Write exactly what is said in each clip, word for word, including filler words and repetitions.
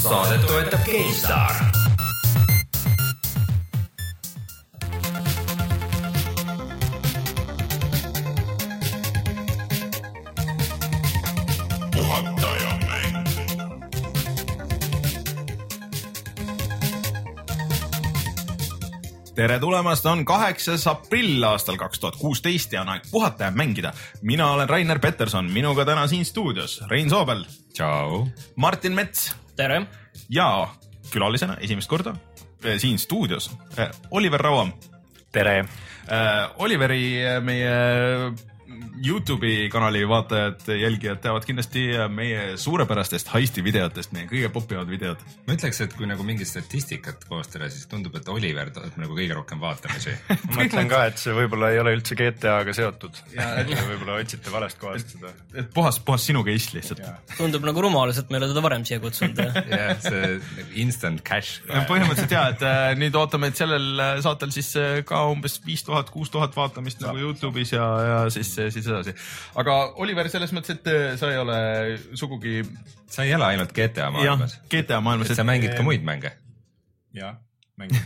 Saadet toetab GameStar. Tere tulemast, on kaheksas aprill aastal kaks tuhat kuusteist ja on aeg puhata ja mängida. Mina olen Rainer Peterson, minuga täna siin stuudios Rein Soobel. Ciao. Martin Mets. Tere. Ja külalisena esimest korda siin stuudios Oliver Rauam. Tere. Oliveri meie YouTube'i kanali vaatajad, jälgijad teavad kindlasti meie suurepärastest heisti videotest, meie kõige popimad videod. Ma ütleks, et kui nagu mingi statistikat koostada, siis tundub, et Oliver tuleb nagu kõige rohkem vaatamisi. Ma mõtlen ka, et see võib-olla ei ole üldse G T A-ga seotud. Ja võib-olla otsite valest kohast seda. Et puhas, puhas sinu case lihtsalt. Ja. Tundub nagu rumalus, et me ei ole teda varem siia kutsunud. Ja, see instant cash. Põhimõtteliselt jah, et äh, nüüd ootame, et sellel saatel siis ka umbes viis tuhat, kuus tuhat vaatamist nagu YouTube'is ja, ja siis, siis edasi. Aga Oliver, selles mõttes, et sa ei ole sugugi... Sa ei ela ainult G T A maailmas. Ja, G T A maailmas. Et sa mängid ka muid mänge? Jah, mängin.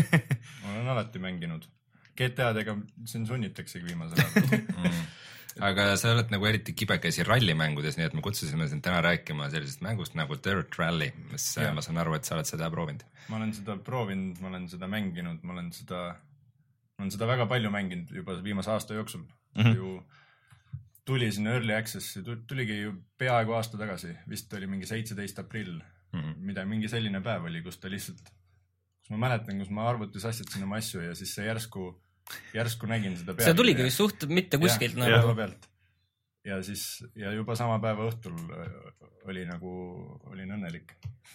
Ma olen alati mänginud. G T A-dega siin sunnitaksegi viimasel ajal. mm. Aga sa oled nagu eriti kibekesi rallimängudes, nii et me kutsusime sind täna rääkima sellisest mängust nagu Dirt Rally, mis ja. Ma saan aru, et sa oled seda proovinud. Ma olen seda proovinud, ma olen seda mänginud, ma olen seda, ma olen seda väga palju mänginud juba viimase aasta jooksul. Mm-hmm. Ju tuli sinna Early Accessi, tuligi ju peaaegu aasta tagasi, vist oli mingi seitseteist aprill, mm-hmm. mida mingi selline päev oli, kus ta lihtsalt, kus ma mäletan, kus ma arvutis asjatasin oma asju ja siis see järsku, järsku nägin seda peal. See tuligi vist suht mitte kuskilt. Ja, nagu. pealt. Ja siis, ja juba sama päeva õhtul oli nagu, olin õnnelik.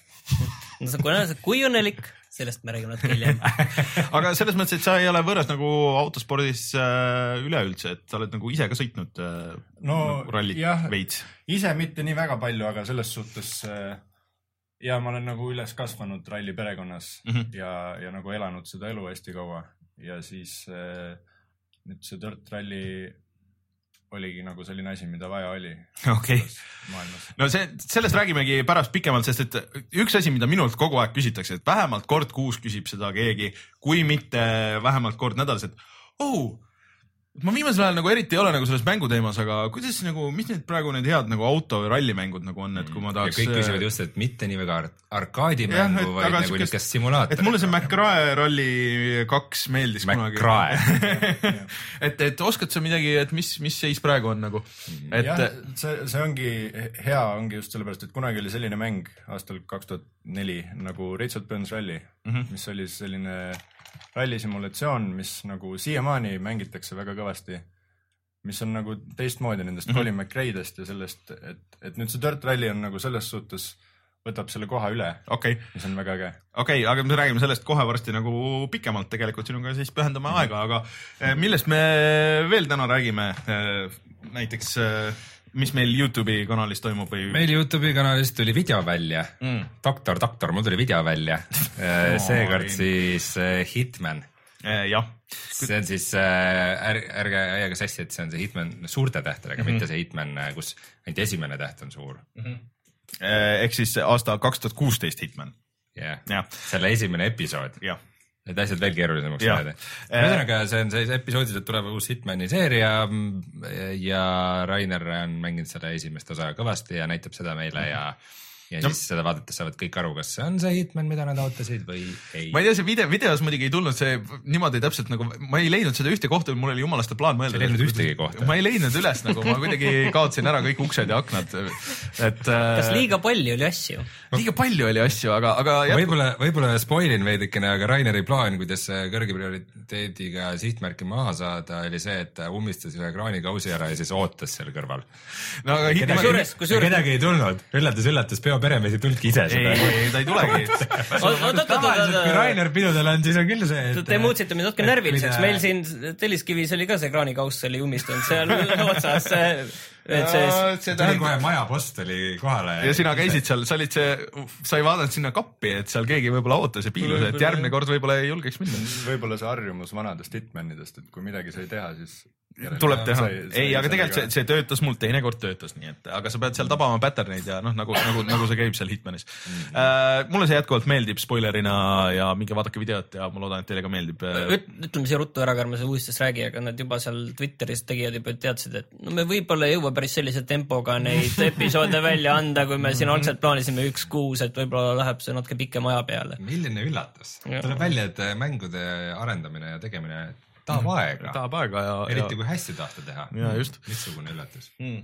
No sa kui, kui õnnelik, sellest me räägime natuke hiljem. Aga selles mõttes, et sa ei ole võõras nagu autospordis äh, üleüldse, et sa oled nagu ise ka sõitnud äh, no, nagu rallit jah, veits. Ise mitte nii väga palju, aga selles suhtes äh, ja ma olen nagu üles kasvanud ralli perekonnas mm-hmm. ja, ja nagu elanud seda elu hästi kaua ja siis äh, nüüd see Dirt Rally oligi nagu selline asi, mida vaja oli. Okay. No see, sellest räägimegi pärast pikemalt, sest et üks asi, mida minult kogu aeg küsitakse, et vähemalt kord kuus küsib seda keegi, kui mitte vähemalt kord nädalas, et oh, ma viimasel ajal nagu eriti ei ole nagu selles mänguteemas, aga kuidas nagu, mis need praegu need head nagu auto- või rallimängud nagu on, et kui ma tahaks... Ja kõik küsivad just, et mitte nii väga ar- arkaadimängu, vaid nagu sükest, niisugust simulaator. Et mulle see McRae Rally kaks meeldis kunagi. McRae. et, et oskad sa midagi, et mis, mis seis praegu on nagu? Et... jah, see, see ongi hea, ongi just sellepärast, et kunagi oli selline mäng aastal kaks tuhat neli nagu Richard Burns Rally, mm-hmm. mis oli selline... rallisimulatsioon, mis nagu siiamaani mängitakse väga kõvasti, mis on nagu teistmoodi nendest mm-hmm. Colin McRae'dest ja sellest, et, et nüüd see Dirt Rally on nagu selles suhtes võtab selle koha üle, okay. mis on väga äge. Okei, okay, aga me räägime sellest kohe varsti nagu pikemalt tegelikult sinuga siis pühendame mm-hmm. aega, aga millest me veel täna räägime? Näiteks... mis meil YouTube'i kanalis toimub või? Meil YouTube'i kanalis tuli video välja. Mm. Doktor, doktor, mul tuli video välja. No, seekord siis Hitman. Jah. See on siis, ärge, ärge ajage sassi, et see on see Hitman suurte tähtedega, mm-hmm. mitte see Hitman, kus ainult esimene täht on suur. Mm-hmm. Ehk siis aasta kaks tuhat kuusteist Hitman. Yeah. Ja, selle esimene episood. Jah. Need asjad veel keerulisemaks näeda. Ühesõnaga, see on see episoodiselt tuleb uus Hitmani seeria ja Rainer on mänginud seda esimest osa kõvasti ja näitab seda meile ja ja no. Siis seda vaadates saavad kõik aru, kas see on see Hitman, mida nad ootasid või ei. Ma ei tea, see video, videos muidugi ei tulnud see niimoodi täpselt nagu, ma ei leidnud seda ühte kohta, mul oli jumalaste plaan mõelda. Sa ei leidnud ühtegi kohta? Ma ei leidnud üles nagu, ma kuidagi kaotsin ära kõik uksed ja aknad. Et, kas liiga palju oli asju? Liiga palju oli asju, aga... aga võib-olla, võib-olla spoilin veidikene, aga Raineri plaan, kuidas kõrge prioriteediga sihtmärki maha saada, oli see, et ta ummistas ühe kraanikausi ära ja siis ootas seal kõrval. No, aga kedagi, kusjuures, kusjuures... kedagi ei tulnud. Üllatus, üllatus, peo peremees ei tulnudki ise seda. Ei, ta ei tulegi. Tavaliselt, kui Rainer pidudel on, siis on küll see, et... Te muutsite mind natuke närviliseks. Meil siin Telliskivis oli ka see kraanikauss oli umistunud seal otsas. Et see, no, see tuli kohe majapost oli kohale. Ja sina käisid seal, sa olid see, sa ei vaadanud sinna kappi, et seal keegi võib-olla ootas ja piilus, et järgmine kord võib-olla ei julgeks minna. Võib-olla see harjumus vanadest hitmanidest, et kui midagi sai teha, siis tuleb teha. Ei, aga tegelikult see, see töötas mul, teinekord töötas, nii et, aga sa pead seal tabama patterneid ja noh, nagu, nagu, nagu see käib seal Hitmanis. Mm-hmm. Äh, mulle see jätkuvalt meeldib spoilerina ja minge vaadake videot ja ma loodan, et teile ka meeldib. Ütleme siia ruttu ära, kui me see uudistest räägi, aga nad juba seal Twitteris tegijad juba teadsid, et no me võib-olla ei jõua päris sellise tempoga neid episoode välja anda, kui me siin algselt plaanisime üks kuus, et võib-olla läheb see natuke pikem aja peale. Milline üllatus. Tuleb välja, et mängude arendamine ja tegemine tahab aega. Tahab aega ja... Eriti ja... kui hästi tahta teha. Ja just. Missugune üllatus. Mm.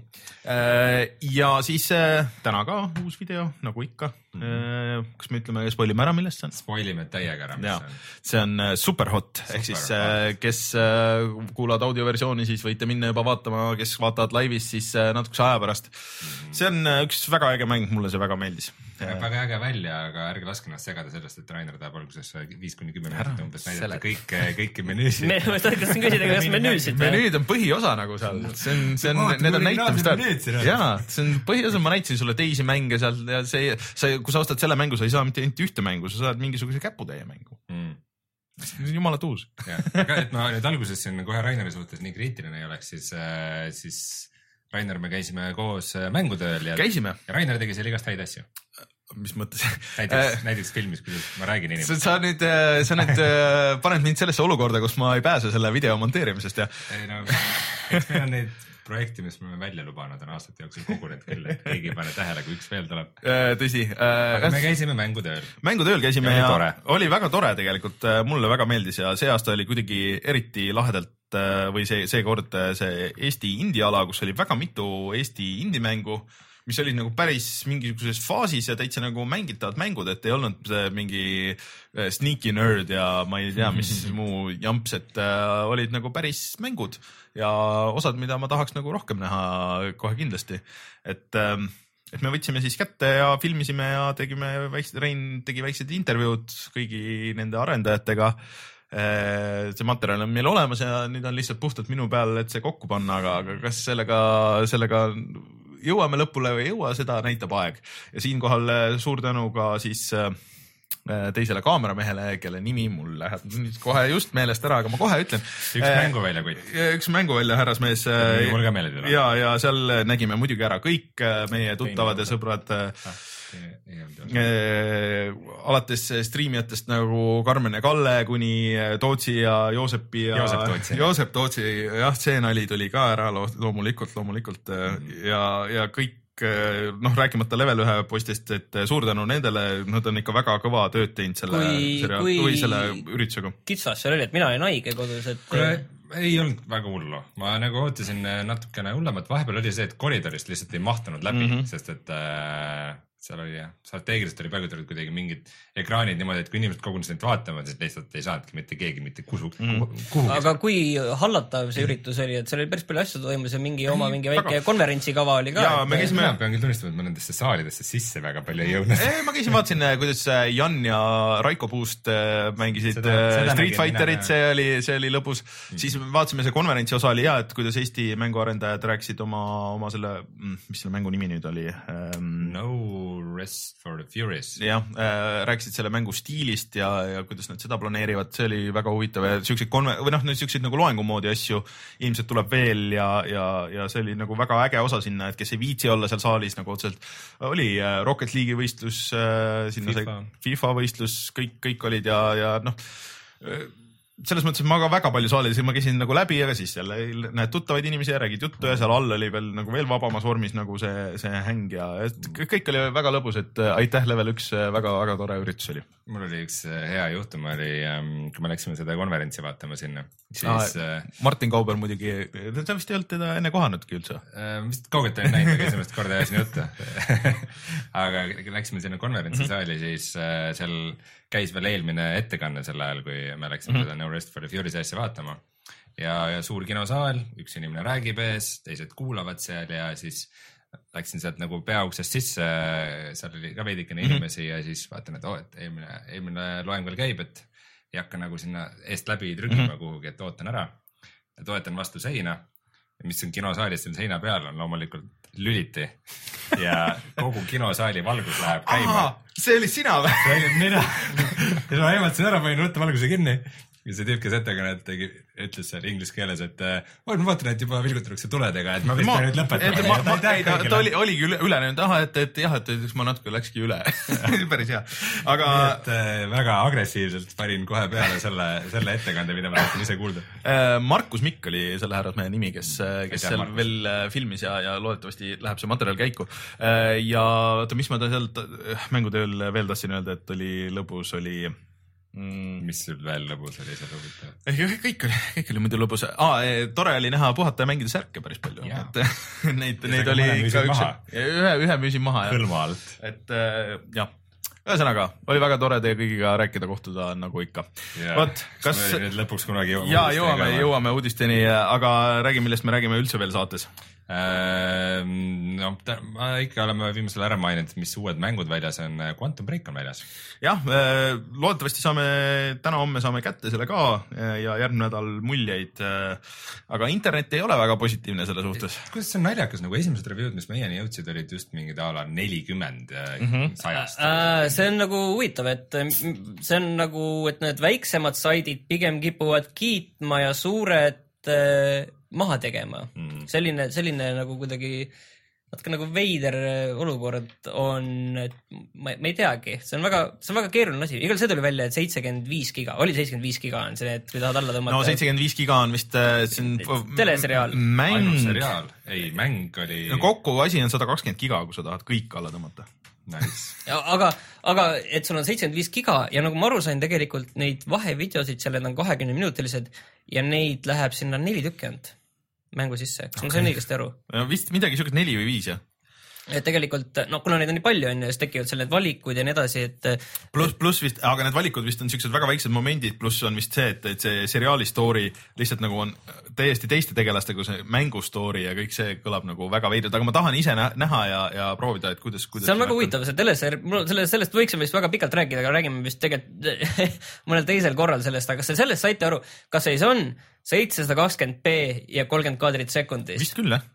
Ja siis täna ka uus video, nagu ikka. Mm-hmm. Kas me ütleme, spoilime ära, millest see on? Spoilime täiega ära, mis ja. see on. See on Superhot, ehk siis kes kuulavad audioversiooni, siis võite minna juba vaatama, kes vaatavad laivis, siis natukese aja pärast. Mm-hmm. See on üks väga äge mäng, mulle see väga meeldis. Väga äge välja, aga ärge laske ennast segada sellest, et Rainer tahab alguses viis kuni kümme minutit umbes näidata kõik, kõiki menüüsid. Me tahtsin küsida, kas menüüsid? Menüüd on põhiosa nagu seal. See on, see on, need on näitamist. Jaa, see on põhiosa, ma näitasin sulle teisi mänge seal ja see, sa, kui sa ostad selle mängu, sa ei saa mitte ühte mängu, sa saad mingisuguse käputäie mängu. Mm. See on jumalat uus. Aga et ma nüüd alguses siin kohe Raineri suhtes nii kriitiline ei oleks, siis, siis Rainer, me käisime koos mängutööl ja, käisime. Ja Rainer tegi seal igast häid asju. Mis mõttes? Näiteks, näiteks filmis, kuidas ma räägin inimesed. Sa nüüd, sa nüüd paned mind sellesse olukorda, kus ma ei pääse selle video monteerimisest ja... Ei no, eks meil on neid projekti, mis me oleme välja lubanud on aastate jooksul kogunenud küll, et keegi ei pane tähele, kui üks veel tuleb. Tõsi. Aga me käisime mängutööl. Mängutööl käisime ja, ja oli, oli väga tore tegelikult, mulle väga meeldis ja see aasta oli kuidagi eriti lahedalt või see, see kord see Eesti indie-ala, kus oli väga mitu Eesti indie-mängu, mis olid nagu päris mingisuguses faasis ja täitsa nagu mängitavad mängud, et ei olnud mingi sneaky nerd ja ma ei tea, mis muu jamps, et äh, olid nagu päris mängud ja osad, mida ma tahaks nagu rohkem näha kohe kindlasti. Et, äh, et me võtsime siis kätte ja filmisime ja tegime väiksed, Rein tegi väiksed intervjuud kõigi nende arendajatega. See materjal on meil olemas ja nüüd on lihtsalt puhtalt minu peal, et see kokku panna, aga, aga kas sellega, sellega jõuame lõpule või ei jõua, seda näitab aeg. Ja siinkohal suur tänu ka siis teisele kaameramehele, kelle nimi mul läheb kohe just meelest ära, aga ma kohe ütlen. Üks mänguvälja kuid. Üks mänguvälja härrasmees. Mul ka meeled üle. Ja, ja seal nägime muidugi ära kõik meie tuttavad ja sõbrad. Ah. Äh, alates striimijatest nagu Karmen ja Kalle kuni Tootsi ja Joosepi ja Joosep Tootsi, Joosep Tootsi, jah, see nali tuli ka ära loomulikult, loomulikult mm. ja, ja kõik, noh, rääkimata Level ühe postist, et suur tänu nendele, nad on ikka väga kõva tööd teinud selle, kui, seriaal, kui või selle üritusega. Kitsas seal oli, et mina olin haige kodus, et Kule, ei olnud väga hullu, ma nagu ootasin natukene hullemat, vahepeal oli see, et koridorist lihtsalt ei mahtunud läbi, mm -hmm. sest et äh, seal oli jah, strateegiliselt oli paigutud kuidagi mingid ekraanid niimoodi, et kui inimesed kogunesid neid vaatama, siis lihtsalt ei saanudki mitte keegi mitte kuhu, mm. kuhugi. Aga kui hallatav see üritus oli, et seal oli päris palju asju toimus ja mingi oma mingi väike väga... konverentsikava oli ka. Jaa, me käisime... Ma pean küll tunnistama, et ma nendesse saalidesse sisse väga palju ei jõudnud. Ei, ma käisin, vaatasin, kuidas Jan ja Raiko Puust mängisid seda, seda Street Fighterit, see oli, see oli lõbus. Mm. Siis vaatasime see konverentsi osa oli hea, et kuidas Eesti mänguarendajad rääkisid oma, oma selle, mis selle mängu nimi nüüd oli? Um... No Rest for the Furious. Jah, äh, rääkisid selle mängu stiilist ja, ja kuidas nad seda planeerivad, see oli väga huvitav ja siukseid konve- või noh, siukseid nagu loengu moodi asju ilmselt tuleb veel ja, ja, ja see oli nagu väga äge osa sinna, et kes ei viitsi olla seal saalis nagu otseselt, oli äh, Rocket League'i võistlus, äh, sinna FIFA. sai FIFA võistlus, kõik, kõik olid ja, ja noh, selles mõttes, et ma ka väga palju saalis, ma käisin nagu läbi, aga siis jälle näed tuttavaid inimesi ja räägid juttu ja seal all oli veel nagu veel vabamas vormis nagu see, see häng ja kõik oli väga lõbus, et aitäh Level üks, väga, väga tore üritus oli. Mul oli üks hea juhtum, oli, kui me läksime seda konverentsi vaatama sinna, siis ah,... Martin Kauber muidugi, ta vist ei olnud teda enne kohanudki üldse. Vist kaugelt olin näinud, aga esimest korda ajasin juttu. Aga läksime sinna konverentsisaali, siis seal käis veel eelmine ettekanne sel ajal, kui me läksime mm -hmm. seda No Rest for the Furious asja vaatama ja, ja suur kinosaal, üks inimene räägib ees, teised kuulavad seal ja siis läksin sealt nagu peauksest sisse, seal oli ka veidikene mm -hmm. inimesi ja siis vaatan, et, oh, et eelmine, eelmine loeng veel käib, et ei hakka nagu sinna eest läbi trügima mm -hmm. kuhugi, et ootan ära ja toetan vastu seina, mis on kinosaalis seal seina peal on loomulikult lüliti ja kogu kinosaali valgus läheb käima. Aha, see oli sina või? See oli mina. Ja ma ehmatasin ära, panin ruttu valguse kinni ja see tüüp, kes ettekannet tegi, ütles seal inglise keeles, et oh, ma vaatan, et juba vilgutatakse tuledega, et ma vist nüüd lõpetan. Ta oli, oligi üle, üle nüüd, aha, et, et jah, et ma natuke läkski üle. Päris hea. Aga et, väga agressiivselt panin kohe peale selle, selle ettekande, mida ma tahtsin ise kuulda. Markus Mikk oli selle härrasmehe nimi, kes, kes seal Markus. Veel filmis ja, ja loodetavasti läheb see materjal käiku. Ja oota, mis ma ta sealt mängutööl veel tahtsin öelda, et oli lõbus, oli Mm. mis sul veel lõbus oli seal huvitav? kõik oli, kõik oli muidu lõbus. Ah, tore oli näha puhata ja mängida särke päris palju. Et, neid, neid oli ikka üks, ühe, ühe müüsin maha. Hõlma alt. Et jah, ühesõnaga, oli väga tore teie kõigiga rääkida, kohtuda nagu ikka. Võt, kas nüüd lõpuks kunagi jõuame ja, jõuame, jõuame uudisteni, aga räägi, millest me räägime üldse veel saates. No, ma ikka oleme viimasel ära maininud, mis uued mängud väljas on. Quantum Break on väljas. Jah, loodetavasti saame, täna homme saame kätte selle ka ja järgmine nädal muljeid, aga internet ei ole väga positiivne selle suhtes. Kuidas see on naljakas, nagu esimesed review'd, mis meieni jõudsid, olid just mingid ala nelikümmend mm-hmm. sajast. See on nagu huvitav, et see on nagu, et need väiksemad saidid pigem kipuvad kiitma ja suured maha tegema. Mm. Selline, selline nagu kuidagi natuke nagu veider olukord on, et ma, ma ei teagi, see on väga, see on väga keeruline asi. Igal see tuli välja, et seitsekümmend viis giga, oli seitsekümmend viis giga on see, et kui tahad alla tõmmata. No seitsekümmend viis giga on vist see on teleseriaal. Mäng. Seriaal. Ei, mäng oli... No, kokku asi on sada kakskümmend giga, kui sa tahad kõik alla tõmmata. Nice. Ja, aga, aga et sul on seitsekümmend viis giga ja nagu ma aru sain, tegelikult neid vahevideosid seal on kahekümne minutilised ja neid läheb sinna neli tükkend mängu sisse. Kas okay. ma sain õigesti aru? No, vist midagi siukest neli või viis, jah. Et tegelikult, no kuna neid on nii palju, on, siis tekivad seal need valikud ja nii edasi, et... Plus, plus vist, aga need valikud vist on siuksed väga väiksed momendid, plus on vist see, et, et see seriaali story lihtsalt nagu on täiesti teiste tegelastega, see mängu story ja kõik see kõlab nagu väga veidrat, aga ma tahan ise näha ja, ja proovida, et kuidas, kuidas... See on väga huvitav, see teleser... Sellest, sellest võiksime vist väga pikalt rääkida, aga räägime vist tegelikult mõnel teisel korral sellest, aga sellest saite aru, kas see on seitsesada kakskümmend p ja kolmkümmend kaadrit sekundis? Vist küll, jah.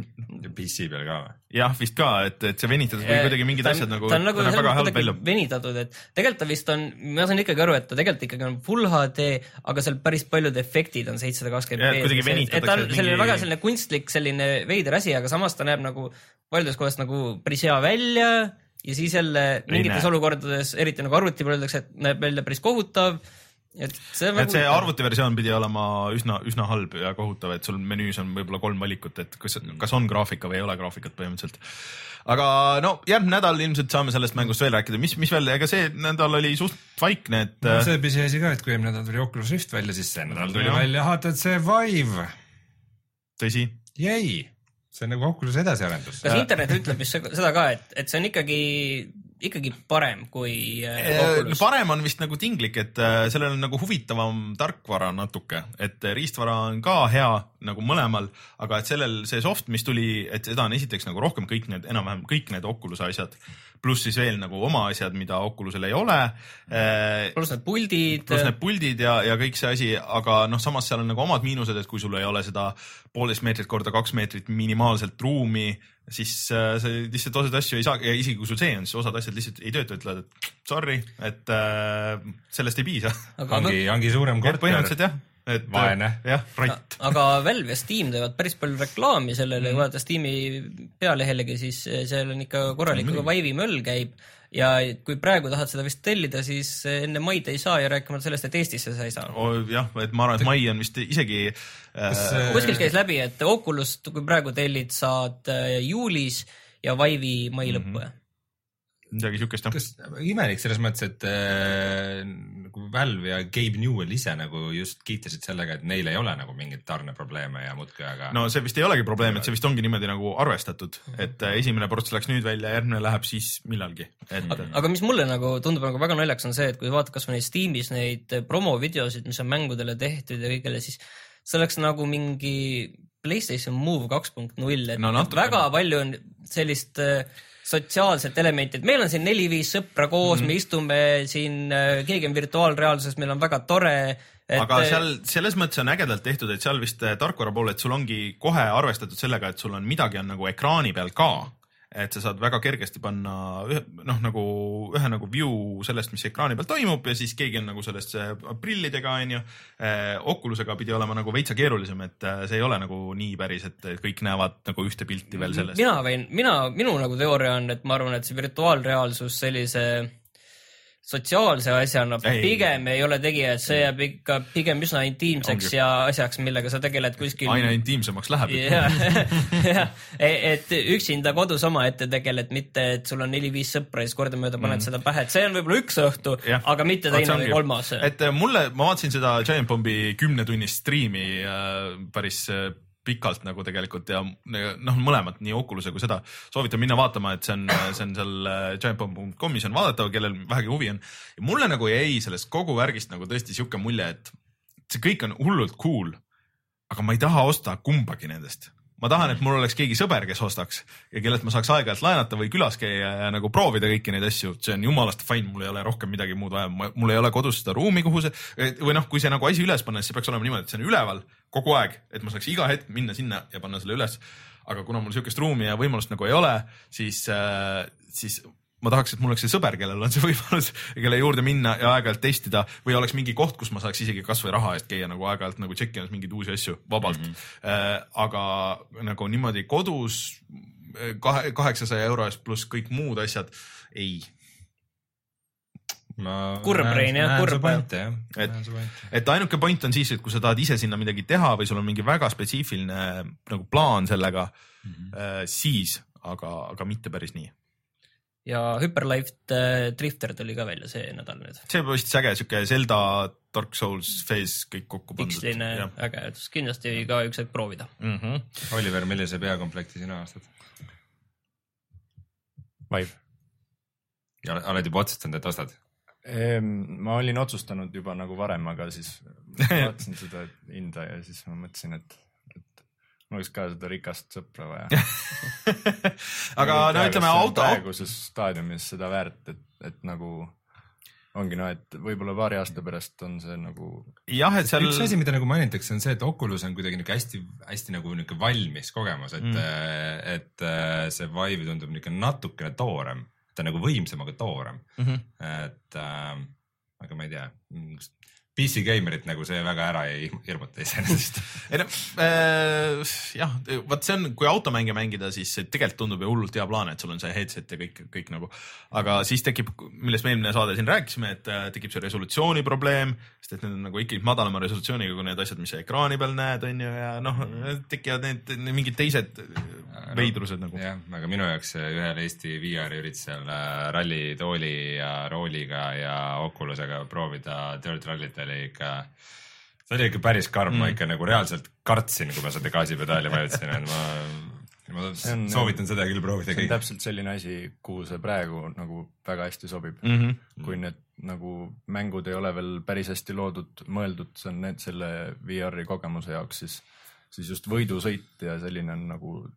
P C peal ka või? Jah, vist ka, et, et see venitatud või kuidagi mingid ta, asjad nagu... Ta on nagu väga kuidagi venitatud, et tegelikult ta vist on, ma saan ikkagi aru, et ta tegelikult ikkagi on full H D, aga seal päris paljud efektid on seitsesada kakskümmend p. Kuidagi venitatakse... Et ta on mingi... selline väga selline kunstlik, selline veider asi, aga samas ta näeb nagu paljudes kohast nagu päris hea välja ja siis jälle mingites olukordades, eriti nagu arvuti peal öeldakse, et näeb välja päris kohutav. Et see, et see arvutiversioon pidi olema üsna, üsna halb ja kohutav, et sul menüüs on võib-olla kolm valikut, et kas, kas on graafika või ei ole graafikat põhimõtteliselt. Aga no järgmine nädal ilmselt saame sellest mängust veel rääkida. Mis, mis veel, ega see nädal oli suht vaikne, et... No, see pisiasi ka, et kui eelmine nädal tuli Oculus Rift välja, siis see nädal tuli ja. välja H T C Vive. Tõsi? Jäi. See on nagu Oculus edasiarendus. Kas internet ütleb vist seda ka, et, et see on ikkagi... ikkagi parem kui Oculus. Parem on vist nagu tinglik, et sellel on nagu huvitavam tarkvara natuke, et riistvara on ka hea nagu mõlemal, aga et sellel see soft, mis tuli, et seda on esiteks nagu rohkem kõik need, enam-vähem kõik need Oculus asjad, pluss siis veel nagu oma asjad, mida Oculusel ei ole. Pluss need puldid. Pluss need puldid ja, ja kõik see asi, aga noh, samas seal on nagu omad miinused, et kui sul ei ole seda poolteist meetrit korda kaks meetrit minimaalselt ruumi, siis see lihtsalt osad asju ei saa ja isegi kui sul see on, siis osad asjad lihtsalt ei tööta, ütlevad, et sorry, et äh, sellest ei piisa. Aga, ongi, ongi suurem korter. Põhimõtteliselt jah. Et, vaene. Jah, right. Aga Valve ja Steam teevad päris palju reklaami sellele, kui vaadata Steam'i pealehelegi, siis seal on ikka korralik Vive'i möll käib ja kui praegu tahad seda vist tellida, siis enne maid ei saa ja rääkimata sellest, et Eestisse sa ei saa. Oh, jah, et ma arvan, et mai on vist isegi... Kas, äh... kuskil käis läbi, et Oculust, kui praegu tellid, saad juulis ja Vive'i mai lõppu. Mm-hmm. Midagi siukest, jah. Kas imelik selles mõttes, et äh, nagu Valve ja Gabe Newell ise nagu just kiitasid sellega, et neil ei ole nagu mingit tarneprobleeme ja muudki, aga... No see vist ei olegi probleem, et see vist ongi niimoodi nagu arvestatud, et esimene ports läks nüüd välja, järgmine läheb siis millalgi. Et... Aga, aga mis mulle nagu tundub nagu väga naljaks on see, et kui vaatad kas või neid Steamis neid promovideosid, mis on mängudele tehtud ja kõigele, siis see oleks nagu mingi PlayStation Move kaks punkt null, et no, väga palju on sellist... sotsiaalset elementi, et meil on siin neli-viis sõpra koos, mm. me istume siin, keegi on virtuaalreaalsuses, meil on väga tore. Et... Aga seal selles mõttes on ägedalt tehtud, et seal vist tarkvara poole, et sul ongi kohe arvestatud sellega, et sul on midagi on nagu ekraani peal ka. et sa saad väga kergesti panna ühe, noh, nagu ühe nagu view sellest, mis ekraani peal toimub ja siis keegi on nagu sellest prillidega, on ju. Oculusega pidi olema nagu veitsa keerulisem, et see ei ole nagu nii päris, et kõik näevad nagu ühte pilti veel sellest. Mina võin, mina, minu nagu teooria on, et ma arvan, et see virtuaalreaalsus sellise sotsiaalse asjana ei. Pigem ei ole tegija, et see jääb ikka pigem üsna intiimseks Ongi. Ja asjaks, millega sa tegeled kuskil. Aina intiimsemaks läheb. Ja, ja, et üksinda kodus oma ette tegeled, mitte et sul on neli-viis sõpra ja siis kordamööda paned mm. seda pähe, et see on võib-olla üks õhtu, ja. Aga mitte teine või kolmas. Et mulle, ma vaatasin seda Giant Bombi kümne tunnist striimi äh, päris äh, pikalt nagu tegelikult ja noh, mõlemad nii Oculus'e kui seda soovitan minna vaatama, et see on, see on seal giant bomb dot comis on vaadatav, kellel vähegi huvi on. Ja mulle nagu jäi sellest kogu värgist nagu tõesti siuke mulje, et see kõik on hullult cool, aga ma ei taha osta kumbagi nendest. Ma tahan, et mul oleks keegi sõber, kes ostaks ja kellelt ma saaks aeg-ajalt laenata või külas käia ja nagu proovida kõiki neid asju. See on jumalast fine, mul ei ole rohkem midagi muud vaja. Mul ei ole kodus seda ruumi, kuhu see, või noh, kui see nagu asi üles panna, siis see peaks olema niimoodi, et see on üleval kogu aeg, et ma saaks iga hetk minna sinna ja panna selle üles. Aga kuna mul siukest ruumi ja võimalust nagu ei ole, siis, siis ma tahaks, et mul oleks see sõber, kellel on see võimalus, kelle juurde minna ja aeg-ajalt testida või oleks mingi koht, kus ma saaks isegi kas või raha eest käia nagu aeg-ajalt nagu tšekkinud mingeid uusi asju vabalt. Mm -hmm. Aga nagu niimoodi kodus kahe, kaheksasaja euro eest pluss kõik muud asjad, ei. Ma kurbrain jah, kurbrain. Et, et ainuke point on siis, et kui sa tahad ise sinna midagi teha või sul on mingi väga spetsiifiline nagu plaan sellega, mm -hmm. siis, aga, aga mitte päris nii. Ja Hyperlight äh, Drifter tuli ka välja see nädal nüüd. See on vist äge, siuke Zelda, Dark Souls, Phase, kõik kokku pandud. Piksline äge, kindlasti ka üks hetk proovida. Mm -hmm. Oliver, millise peakomplekti sina aastad? Vive. Ja oled juba otsustanud, et ostad? Ma olin otsustanud juba nagu varem, aga siis vaatasin seda hinda ja siis ma mõtlesin, et ma oleks ka seda rikast sõpra vaja. Aga no ütleme auto. Praeguses staadiumis seda väärt, et, et nagu ongi no, et võib-olla paari aasta pärast on see nagu. Jah, et seal. Üks asi, mida nagu mainitakse, on see, et Oculus on kuidagi nagu hästi, hästi nagu niuke valmis kogemus, et, mm. et see Vive tundub niuke natukene toorem, ta on nagu võimsam, aga toorem. Mm -hmm. Et äh, aga ma ei tea, P C gamerit nagu see väga ära ei hirmuta iseenesest. ei no, äh, jah, vaat see on, kui automänge mängida, siis see tegelikult tundub ju hullult hea plaan, et sul on see headset ja kõik, kõik nagu, aga siis tekib, millest me eelmine saade siin rääkisime, et tekib see resolutsiooni probleem, sest et need on nagu ikkagi madalama resolutsiooniga kui need asjad, mis sa ekraani peal näed, on ju, ja noh, tekivad need, need mingid teised veidrused nagu. jah, aga minu jaoks ühel Eesti V R üritusel ralli tooli ja rooliga ja Oculusega proovida Dirt Rallit oli ikka, see oli ikka päris karm, mm. ma ikka nagu reaalselt kartsin, kui ma seda gaasipedaali vajutasin, et ma, ma on, soovitan seda küll proovida. See on täpselt selline asi, kuhu see praegu nagu väga hästi sobib. Mm -hmm. Kui need nagu mängud ei ole veel päris hästi loodud, mõeldud, see on need selle V R-i kogemuse jaoks, siis, siis just võidusõit ja selline on nagu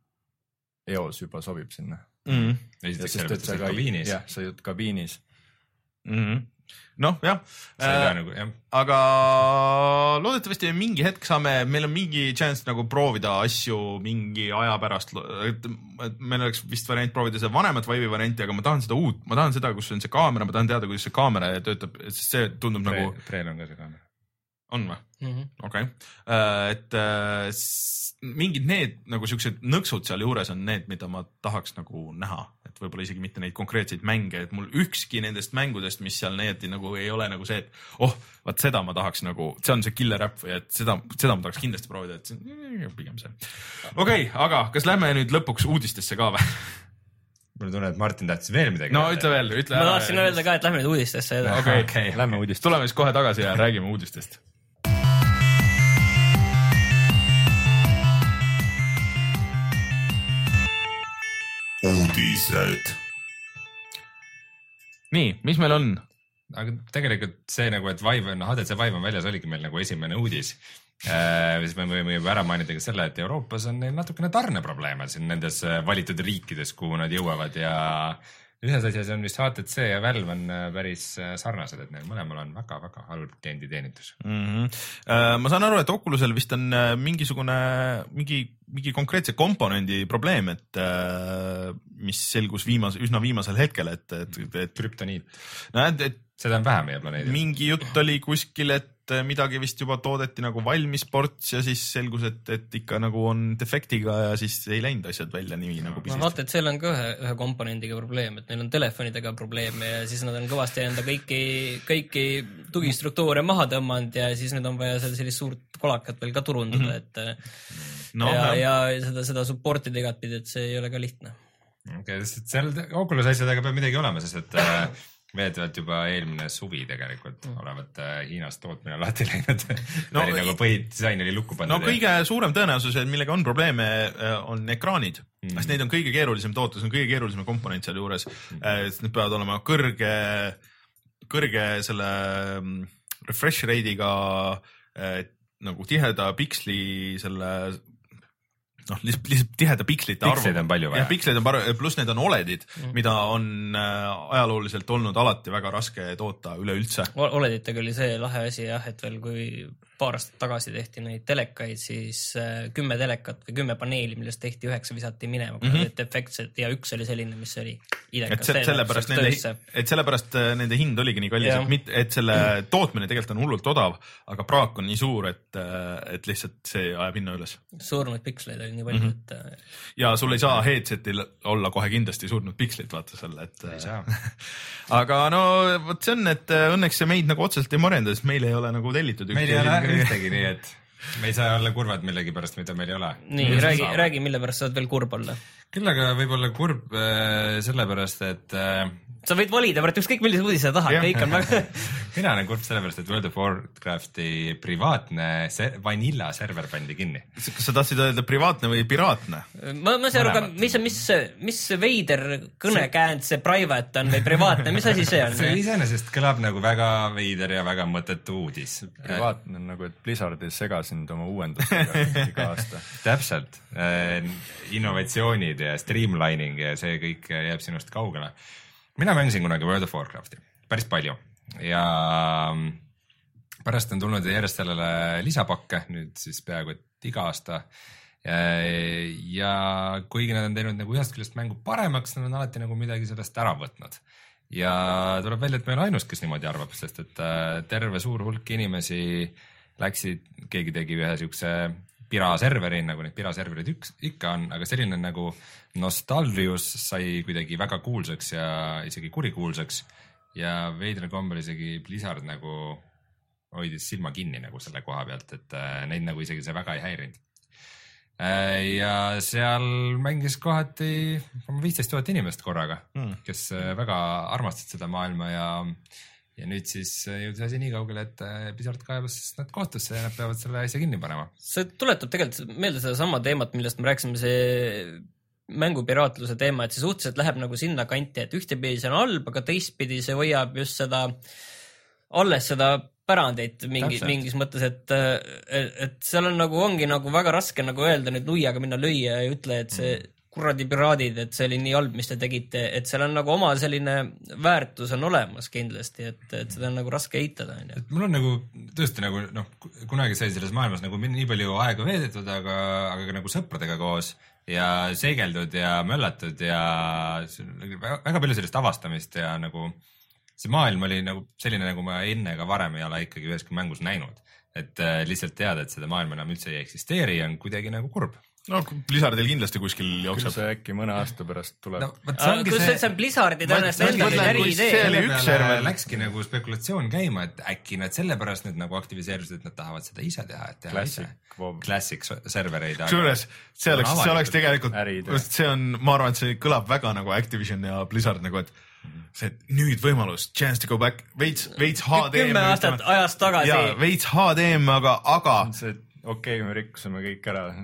eos juba sobib sinna. Mm -hmm. Esiteks selle mõttes kabiinis. jah, sa jõud kabiinis. Mm -hmm. noh, jah, äh, nagu, jah., aga loodetavasti mingi hetk saame, meil on mingi chance nagu proovida asju mingi aja pärast, et meil oleks vist variant proovida seda vanemat Vive'i varianti, aga ma tahan seda uut, ma tahan seda, kus on see kaamera, ma tahan teada, kuidas see kaamera töötab, sest see tundub Pre, nagu. Preel on ka see kaamera. On või? Mm -hmm. Okei. Okay. Et äh, mingid need nagu siuksed nõksud seal juures on need, mida ma tahaks nagu näha, et võib-olla isegi mitte neid konkreetseid mänge, et mul ükski nendest mängudest, mis seal need nagu ei ole nagu see, et oh, vaat seda ma tahaks nagu, see on see killer äpp või et seda, seda ma tahaks kindlasti proovida, et see on pigem see. Okei, okay, aga kas lähme nüüd lõpuks uudistesse ka või? Mulle tunne, et Martin tahtis veel midagi. No ütle veel, ütle. Ma tahtsin öelda ka, et lähme nüüd uudistesse. Okei, okay, okay, lähme uudistesse. Tuleme siis kohe tagasi ja räägime uudistest. Uudised. Nii, mis meil on? Aga tegelikult see nagu, et Vive on, H T C Vive on väljas, oligi meil nagu esimene uudis. Äh, siis me võime juba ära mainida ka selle, et Euroopas on neil natukene tarneprobleeme siin nendes valitud riikides, kuhu nad jõuavad ja ühes asjas on vist H T C ja Valve on päris sarnased, et neil mõlemal on väga-väga halb klienditeenitus. Mm-hmm. Ma saan aru, et Oculusel vist on mingisugune, mingi, mingi konkreetse komponendi probleem, et mis selgus viimas, üsna viimasel hetkel, et, et, et krüptoniit. No, et, et seda on vähe meie planeedil. Mingi jutt oli kuskil, et midagi vist juba toodeti nagu valmis ports ja siis selgus, et, et ikka nagu on defektiga ja siis ei läinud asjad välja nii nagu pisist. No vaata, et seal on ka ühe, ühe komponendiga probleem, et neil on telefonidega probleeme ja siis nad on kõvasti enda kõiki, kõiki tugistruktuure maha tõmmanud ja siis nüüd on vaja seal sellist suurt kolakat veel ka turundada, mm-hmm. et no, ja, ja seda, seda supportida igatpidi, et see ei ole ka lihtne. Okay, sest seal Oculus asjadega peab midagi olema, sest et veedavalt juba eelmine suvi tegelikult mm. olevat Hiinas tootmine lahti läinud. No, oli nagu põhidisain oli lukku pandud. No kõige suurem tõenäosus, millega on probleeme, on ekraanid. Mm. Sest neid on kõige keerulisem toota, see on kõige keerulisem komponent seal juures. Mm. Need peavad olema kõrge, kõrge selle refresh rate'iga nagu tiheda piksli selle noh, lihtsalt, lihtsalt tiheda pikslite arvu. Piksleid on palju vaja. Ja piksleid on palju, pluss need on oledid, mm. mida on ajalooliselt olnud alati väga raske toota üleüldse. Oleditega oli see lahe asi jah, et veel kui paar aastat tagasi tehti neid telekaid, siis kümme telekat või kümme paneeli, millest tehti üheksa visati minema, kui mm-hmm. need efektsed ja üks oli selline, mis oli idekas. Et, sellepärast nende, et sellepärast nende hind oligi nii kallis, et, mit, et selle tootmine tegelikult on hullult odav, aga praak on nii suur, et, et lihtsalt see ajab hinna üles. Surnud piksleid oli nii palju, mm-hmm. et... Ja sul ei saa headsetil olla kohe kindlasti surnud piksleid, vaata selle, et... Ei saa. Aga no, võt see on, et õnneks see meid nagu otseselt ei marenda, sest meil ei ole nagu tellitud üks... Meil ei ole ühtegi nii, et me ei saa olla kurvad millegi pärast, mida meil ei ole. Nii, räägi, räägi, mille pärast saad veel kurb olla. Küll aga võib olla kurb äh, sellepärast, et äh, sa võid valida, praegu ükskõik millise uudise sa tahad, kõik on väga... Mina olen kurb sellepärast, et World of Warcrafti privaatne ser- vanilla server pandi kinni. Kas sa tahtsid öelda privaatne või piraatne? Ma, ma see aru ka, mis, mis, mis veider kõnekäänd see private on või privaatne, mis asi see on? See iseenesest kõlab nagu väga veider ja väga mõttetu uudis. Privaatne on nagu, et Blizzardis segasinud oma uuendustega iga aasta. Täpselt. Innovatsioonid ja streamlining ja see kõik jääb sinust kaugele. Mina mängisin kunagi World of Warcrafti päris palju ja pärast on tulnud järjest sellele lisapakke nüüd siis peaaegu et iga aasta ja, ja kuigi nad on teinud nagu ühest küljest mängu paremaks, nad on alati nagu midagi sellest ära võtnud ja tuleb välja, et me ei ole ainus, kes niimoodi arvab, sest et terve suur hulk inimesi läksid, keegi tegi ühe siukse piraserveri, nagu neid piraserverid üks, ikka on, aga selline nagu Nostalrius sai kuidagi väga kuulsaks ja isegi kurikuulsaks ja veidral kombel isegi Blizzard nagu hoidis silma kinni nagu selle koha pealt, et neid nagu isegi see väga ei häirinud. Ja seal mängis kohati viisteist tuhat inimest korraga, mm. kes väga armastasid seda maailma ja Ja nüüd siis jõudis asi nii kaugele, et Blizzard kaebas nad kohtusse ja nad peavad selle asja kinni panema. See tuletab tegelikult meelde seda sama teemat, millest me rääksime, see mängupiraatluse teema, et see suhteliselt läheb nagu sinna kanti, et ühtepidi see on halb, aga teistpidi see hoiab just seda, alles seda pärandit mingi, mingis mõttes, et, et seal on nagu, ongi nagu väga raske nagu öelda nüüd nuiaga minna lüüa ja ütle, et see mm. kuradi piraadid, et see oli nii halb, mis te tegite, et seal on nagu oma selline väärtus on olemas kindlasti, et, et seda on nagu raske eitada. Mul on nagu tõesti nagu, noh, kunagi sai selles maailmas nagu nii palju aega veedetud, aga, aga ka nagu sõpradega koos ja seegeldud ja möllatud ja väga palju sellist avastamist ja nagu see maailm oli nagu selline, nagu ma enne ka varem ei ole ikkagi üheski mängus näinud. Et lihtsalt teada, et seda maailma enam üldse ei eksisteeri, on kuidagi nagu kurb. No Blizzardil kindlasti kuskil jookseb. Küll see äkki mõne aasta pärast tuleb. No, kus see, see on Blizzardi tõenäoliselt endal äri idee. Selle peale läkski nagu spekulatsioon käima, et äkki nad sellepärast nüüd nagu aktiviseerisid, et nad tahavad seda ise teha. Et teha Classic, ise. Classic servereid. Suures, see oleks, see oleks tegelikult, see on, ma arvan, et see kõlab väga nagu Activision ja Blizzard nagu, et see nüüd võimalus, chance to go back, veits, veits H D M. Kümme aastat ajast tagasi. Ja, veits H D M, aga, aga. See, okei, okay, me rikkusime kõik ära.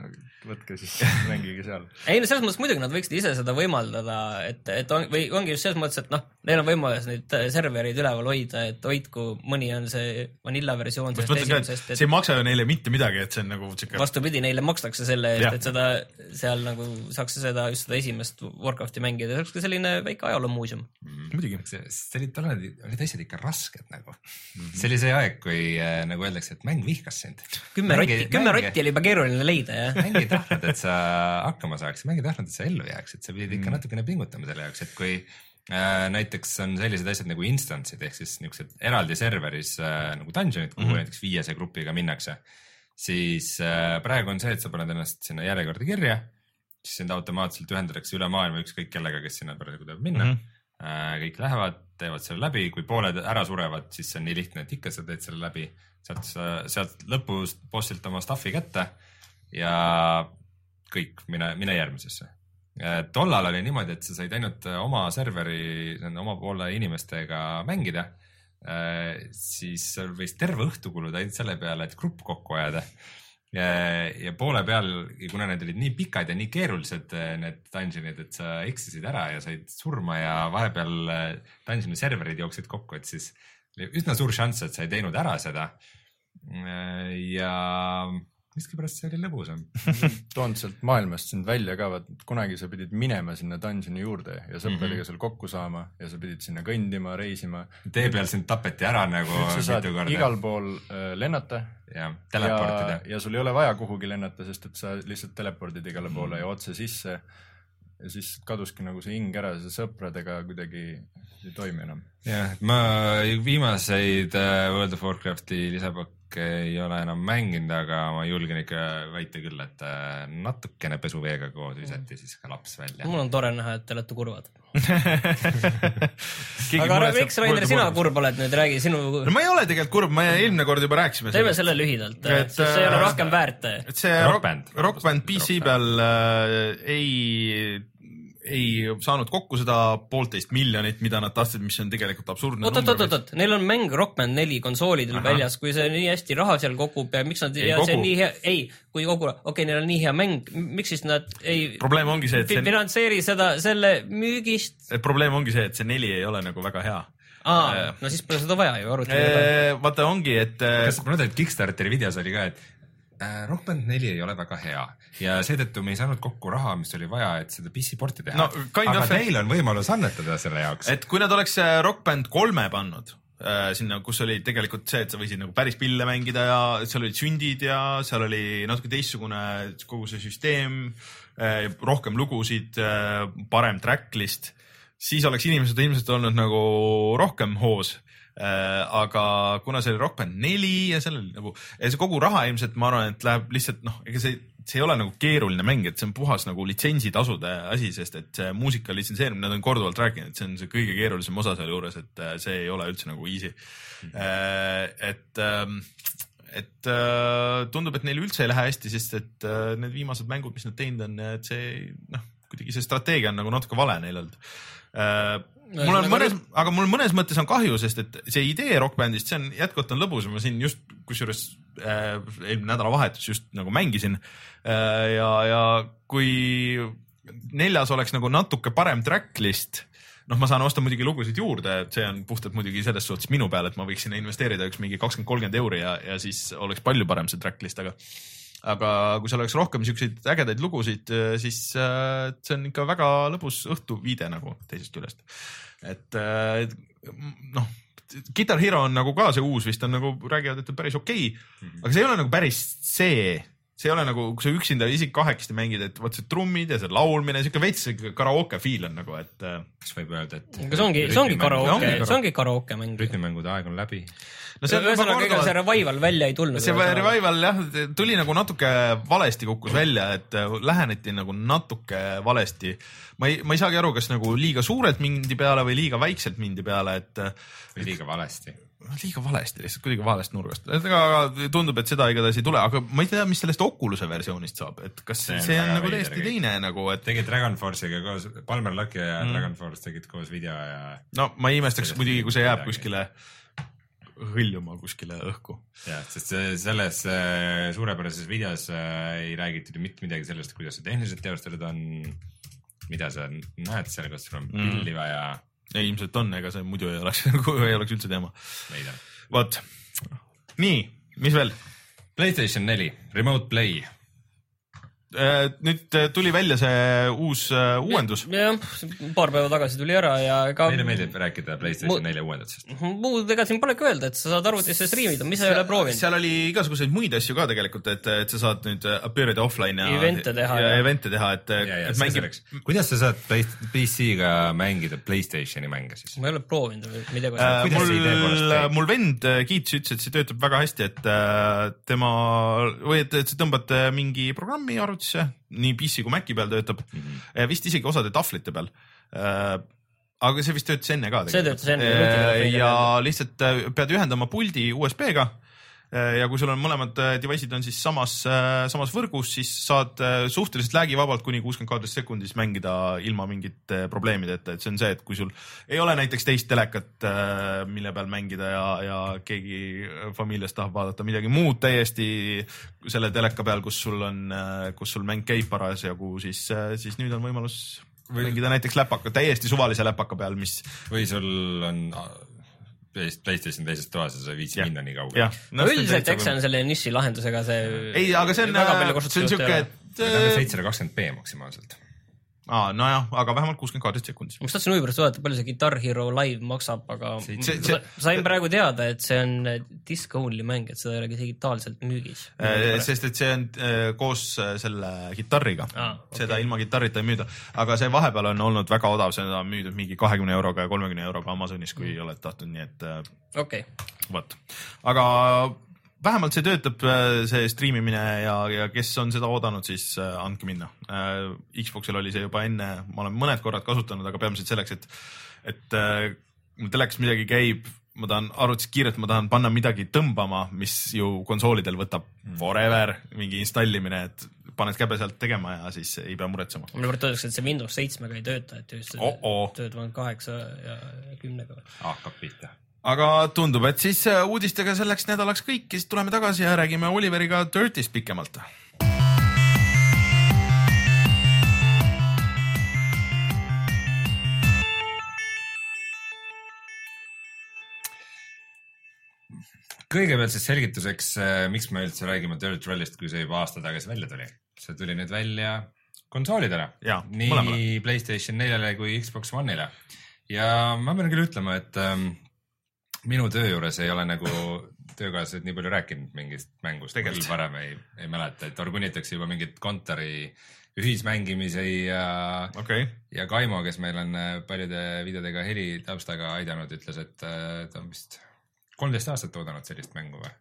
võtke siis, mängige seal. Ei, no selles mõttes muidugi nad võiksid ise seda võimaldada, et, et on, või ongi just selles mõttes, et noh, neil on võimalus neid serverid üleval hoida, et hoidku, mõni on see vanilla versioon sellest esimesest. Et... see ei maksa ju neile mitte midagi, et see on nagu tšika... vastupidi, neile makstakse selle eest, et seda seal nagu saaks seda, just seda esimest Warcrafti mängida. See oleks ka selline väike ajaloomuuseum. Mm. Muidugi. See, see olid, olid, olid asjad ikka rasked nagu. Mm-hmm. See oli see aeg, kui nagu öeldakse, et mäng vihkas sind. Kümme rotti, kümme rotti oli juba keeruline leida, jah. Mängi ei tahtnud, et sa hakkama saaks, mängi ei tahtnud, et sa ellu jääks, et sa pidid ikka natukene pingutama selle jaoks, et kui äh, näiteks on sellised asjad nagu instance'id ehk siis niisugused eraldi serveris äh, nagu dungeonid, kuhu mm-hmm. näiteks viiese grupiga minnakse, siis äh, praegu on see, et sa paned ennast sinna järjekorda kirja, siis sind automaatselt ühendatakse üle maailma ükskõik kellega, kes sinna praegu tuleb minna. Mm-hmm. Äh, kõik lähevad, teevad selle läbi, kui pooled ära surevad, siis see on nii lihtne, et ikka sa teed selle läbi, sealt, sealt lõpus bossilt oma staffi kätte ja kõik, mine, mine järgmisesse. Tollal oli niimoodi, et sa said ainult oma serveri, oma poole inimestega mängida, siis võis terve õhtu kuluda ainult selle peale, et grupp kokku ajada. Ja, ja poole peal, kuna need olid nii pikad ja nii keerulised need dungeonid, et sa eksisid ära ja said surma ja vahepeal dungeoni serverid jooksid kokku, et siis oli üsna suur šanss, et sa ei teinud ära seda. Ja miskipärast see oli lõbusam. Toon sealt maailmast sind välja ka, vaat kunagi sa pidid minema sinna dungeoni juurde ja sõppeliga mm-hmm. seal kokku saama ja sa pidid sinna kõndima, reisima. Tee peal sind tapeti ära nagu sa saad igal pool äh, lennata ja, teleportida. Ja, ja sul ei ole vaja kuhugi lennata, sest et sa lihtsalt teleportid igale poole mm. ja otse sisse ja siis kaduski nagu see hing ära, see sõpradega kuidagi ei toimi enam. Jah, ma viimaseid World of Warcrafti lisapakk ei ole enam mänginud, aga ma julgen ikka väita küll, et natukene pesuveega koos visati siis ka laps välja. Mul on tore näha, et te olete kurvad. aga miks, Rainer, sina kurb oled nüüd, räägi sinu... No ma ei ole tegelikult kurb, ma eelmine kord juba rääkisime. Teeme selle lühidalt, et see ei ole rohkem väärt. Et see Rockband, Rockband P C peal äh, ei... ei saanud kokku seda poolteist miljonit, mida nad tahtsid, mis on tegelikult absurdne oot, number. Oot, oot, oot, neil on mäng Rockband neli konsoolidel Aha. väljas, kui see nii hästi raha seal kogub ja miks nad, ei, ja see nii hea, ei, kui kogu, okei, okay, neil on nii hea mäng, miks siis nad ei probleem ongi see, et see finantseeri seda, selle müügist? Probleem ongi see, et see neli ei ole nagu väga hea. Aa, no siis pole seda vaja ju arutada. Vaata ongi, et kas ma mõtlen, et Kickstarteri videos oli ka, et Rockband neli ei ole väga hea ja seetõttu me ei saanud kokku raha, mis oli vaja, et seda P C porti teha. No, aga of... teil on võimalus annetada selle jaoks. Et kui nad oleks Rockband kolme pannud äh, sinna, kus oli tegelikult see, et sa võisid nagu päris pille mängida ja seal olid sündid ja seal oli natuke teistsugune kogu see süsteem, äh, rohkem lugusid, äh, parem tracklist, siis oleks inimesed ilmselt olnud nagu rohkem hoos. Äh, aga kuna see oli Rockband neli ja seal oli nagu, ja see kogu raha ilmselt ma arvan, et läheb lihtsalt, noh, ega see, see ei ole nagu keeruline mäng, et see on puhas nagu litsentsitasude asi, sest et see muusika litsenseerimine, nad on korduvalt rääkinud, et see on see kõige keerulisem osa seal juures, et see ei ole üldse nagu easy. Mm-hmm. Et, et tundub, et neil üldse ei lähe hästi, sest et need viimased mängud, mis nad teinud on, et see, noh, kuidagi see strateegia on nagu natuke vale neil olnud. No, mul on mõnes, aga mul mõnes mõttes on kahju, sest et see idee Rockbandist, see on jätkuvalt on lõbus ja ma siin just kusjuures äh, eelmine nädalavahetus just nagu mängisin äh, ja, ja kui neljas oleks nagu natuke parem tracklist, noh, ma saan osta muidugi lugusid juurde, see on puhtalt muidugi selles suhtes minu peal, et ma võiks sinna investeerida üks mingi kakskümmend kolmkümmend euri ja, ja siis oleks palju parem see tracklist, aga aga kui seal oleks rohkem siukseid ägedaid lugusid, siis äh, see on ikka väga lõbus õhtu viide nagu teisest küljest. Et äh, noh, Guitar Hero on nagu ka see uus vist on nagu räägivad, et on päris okei, okay, aga see ei ole nagu päris see, see ei ole nagu, kui sa üksinda isik kahekesti mängid, et võt see trummid ja see laulmine, siuke veits karaoke feel on nagu, et kas võib öelda, et aga see ongi, see ongi karaoke, see ongi karaoke mäng. Rütmimängude aeg on läbi. No see, ühesõnaga, ega see revival välja ei tulnud. See revival jah, tuli nagu natuke valesti kukkus välja, et läheneti nagu natuke valesti. Ma ei, ma ei saagi aru, kas nagu liiga suurelt mindi peale või liiga väikselt mindi peale, et või liiga valesti. Liiga valesti, lihtsalt kuidagi valest nurgast. Aga tundub, et seda igatahes ei tule, aga ma ei tea, mis sellest Oculus'e versioonist saab, et kas see, see on nagu täiesti teine nagu, et tegid Dragon Force'iga koos, Palmer Lucky ja mm. Dragon Force tegid koos video ja no ma ei imestaks muidugi, kui see jääb kuskile hõljuma kuskile õhku. jah, sest selles suurepärases videos ei räägitud mitte midagi sellest, kuidas see tehniliselt teostatud on, mida sa näed seal, kas sul on pilli mm. vaja. Ja ilmselt on, ega see muidu ei oleks, ei oleks üldse teema. Vot, nii, mis veel? PlayStation neli, Remote Play. Nüüd tuli välja see uus uh, uuendus. Jah, paar päeva tagasi tuli ära ja ka... Meile meeldib rääkida PlayStation neli uuendusest. Muud ega siin polegi öelda, et sa saad arvutisse striimida, mis sa ei ole proovinud. Seal oli igasuguseid muid asju ka tegelikult, et, et sa saad nüüd appearida offline ja evente teha. Ja, ja evente teha, et, ja, ja, et mängib... Kuidas sa saad P C-ga mängida PlayStationi mänge siis? Ma ei ole proovinud. Äh, mul, mul vend kiits ütles, et see töötab väga hästi, et tema... Või et, et sa tõmbad mingi programmi arvutisse, nii P C kui Maci peal töötab mm, -hmm. vist isegi osade tahvlite peal. Aga see vist töötas enne ka. See töötas enne. Ja lihtsalt pead ühendama puldi U S B-ga ja kui sul on mõlemad device'id on siis samas, samas võrgus, siis saad suhteliselt läägivabalt kuni kuuskümmend kaadrist sekundis mängida ilma mingite probleemideta, et see on see, et kui sul ei ole näiteks teist telekat, mille peal mängida ja, ja keegi familiast tahab vaadata midagi muud täiesti selle teleka peal, kus sul on, kus sul mäng käib parasjagu, siis, siis nüüd on võimalus või... mängida näiteks läpaka, täiesti suvalise läpaka peal, mis või sul on PlayStation teises toas ja sa viitsi minna nii kaugele. No, üldiselt eks see on selle niši lahendusega see... Ei, aga see on, see on siuke, et... seitsesada kakskümmend p maksimaalselt. Aa, no jah, aga vähemalt kuuskümmend kaadrist sekundis. Ma tahtsin huvipärast vaadata, palju see Guitar Hero Live maksab, aga see, see, see, sain praegu teada, et see on disc-only mäng, et seda ei ole digitaalselt müügis. Sest et see on koos selle gitarriga. Ah, okay. Seda ilma gitarrita ei müüda. Aga see vahepeal on olnud väga odav, seda on müüdud mingi kahekümne euroga ja kolmekümne euroga Amazonis, kui mm. oled tahtnud, nii et... Okay. Võt. Aga... vähemalt see töötab, see streamimine ja, ja kes on seda oodanud, siis andke minna. Xboxil oli see juba enne, ma olen mõned korrad kasutanud, aga peamiselt selleks, et, et mul telekas midagi käib, ma tahan arvutis kiirelt, ma tahan panna midagi tõmbama, mis ju konsoolidel võtab forever, mingi installimine, et paned käbe sealt tegema ja siis ei pea muretsema. Mulle võrdudeks, et see Windows seitsmega ei tööta, et just oh -oh. töötavad kaheksa ja kümnega. Hakkab pihta. Aga tundub, et siis uudistega selleks nädalaks kõik ja siis tuleme tagasi ja räägime Oliveriga Dirtist pikemalt. Kõigepealt siis selgituseks, miks me üldse räägime Dirt Rallyst, kui see juba aasta tagasi välja tuli. See tuli nüüd välja konsoolidele. Ja, nii mõlemale. PlayStation neljale kui Xbox One'ile. Ja ma pean küll ütlema, et ähm, minu töö juures ei ole nagu töökaaslased nii palju rääkinud mingist mängust. Tegelikult varem ei, ei mäleta, et organitakse juba mingit kontori ühismängimisi ja, okay. ja Kaimo, kes meil on paljude videodega heli taustaga aidanud, ütles, et ta on vist kolmteist aastat oodanud sellist mängu või?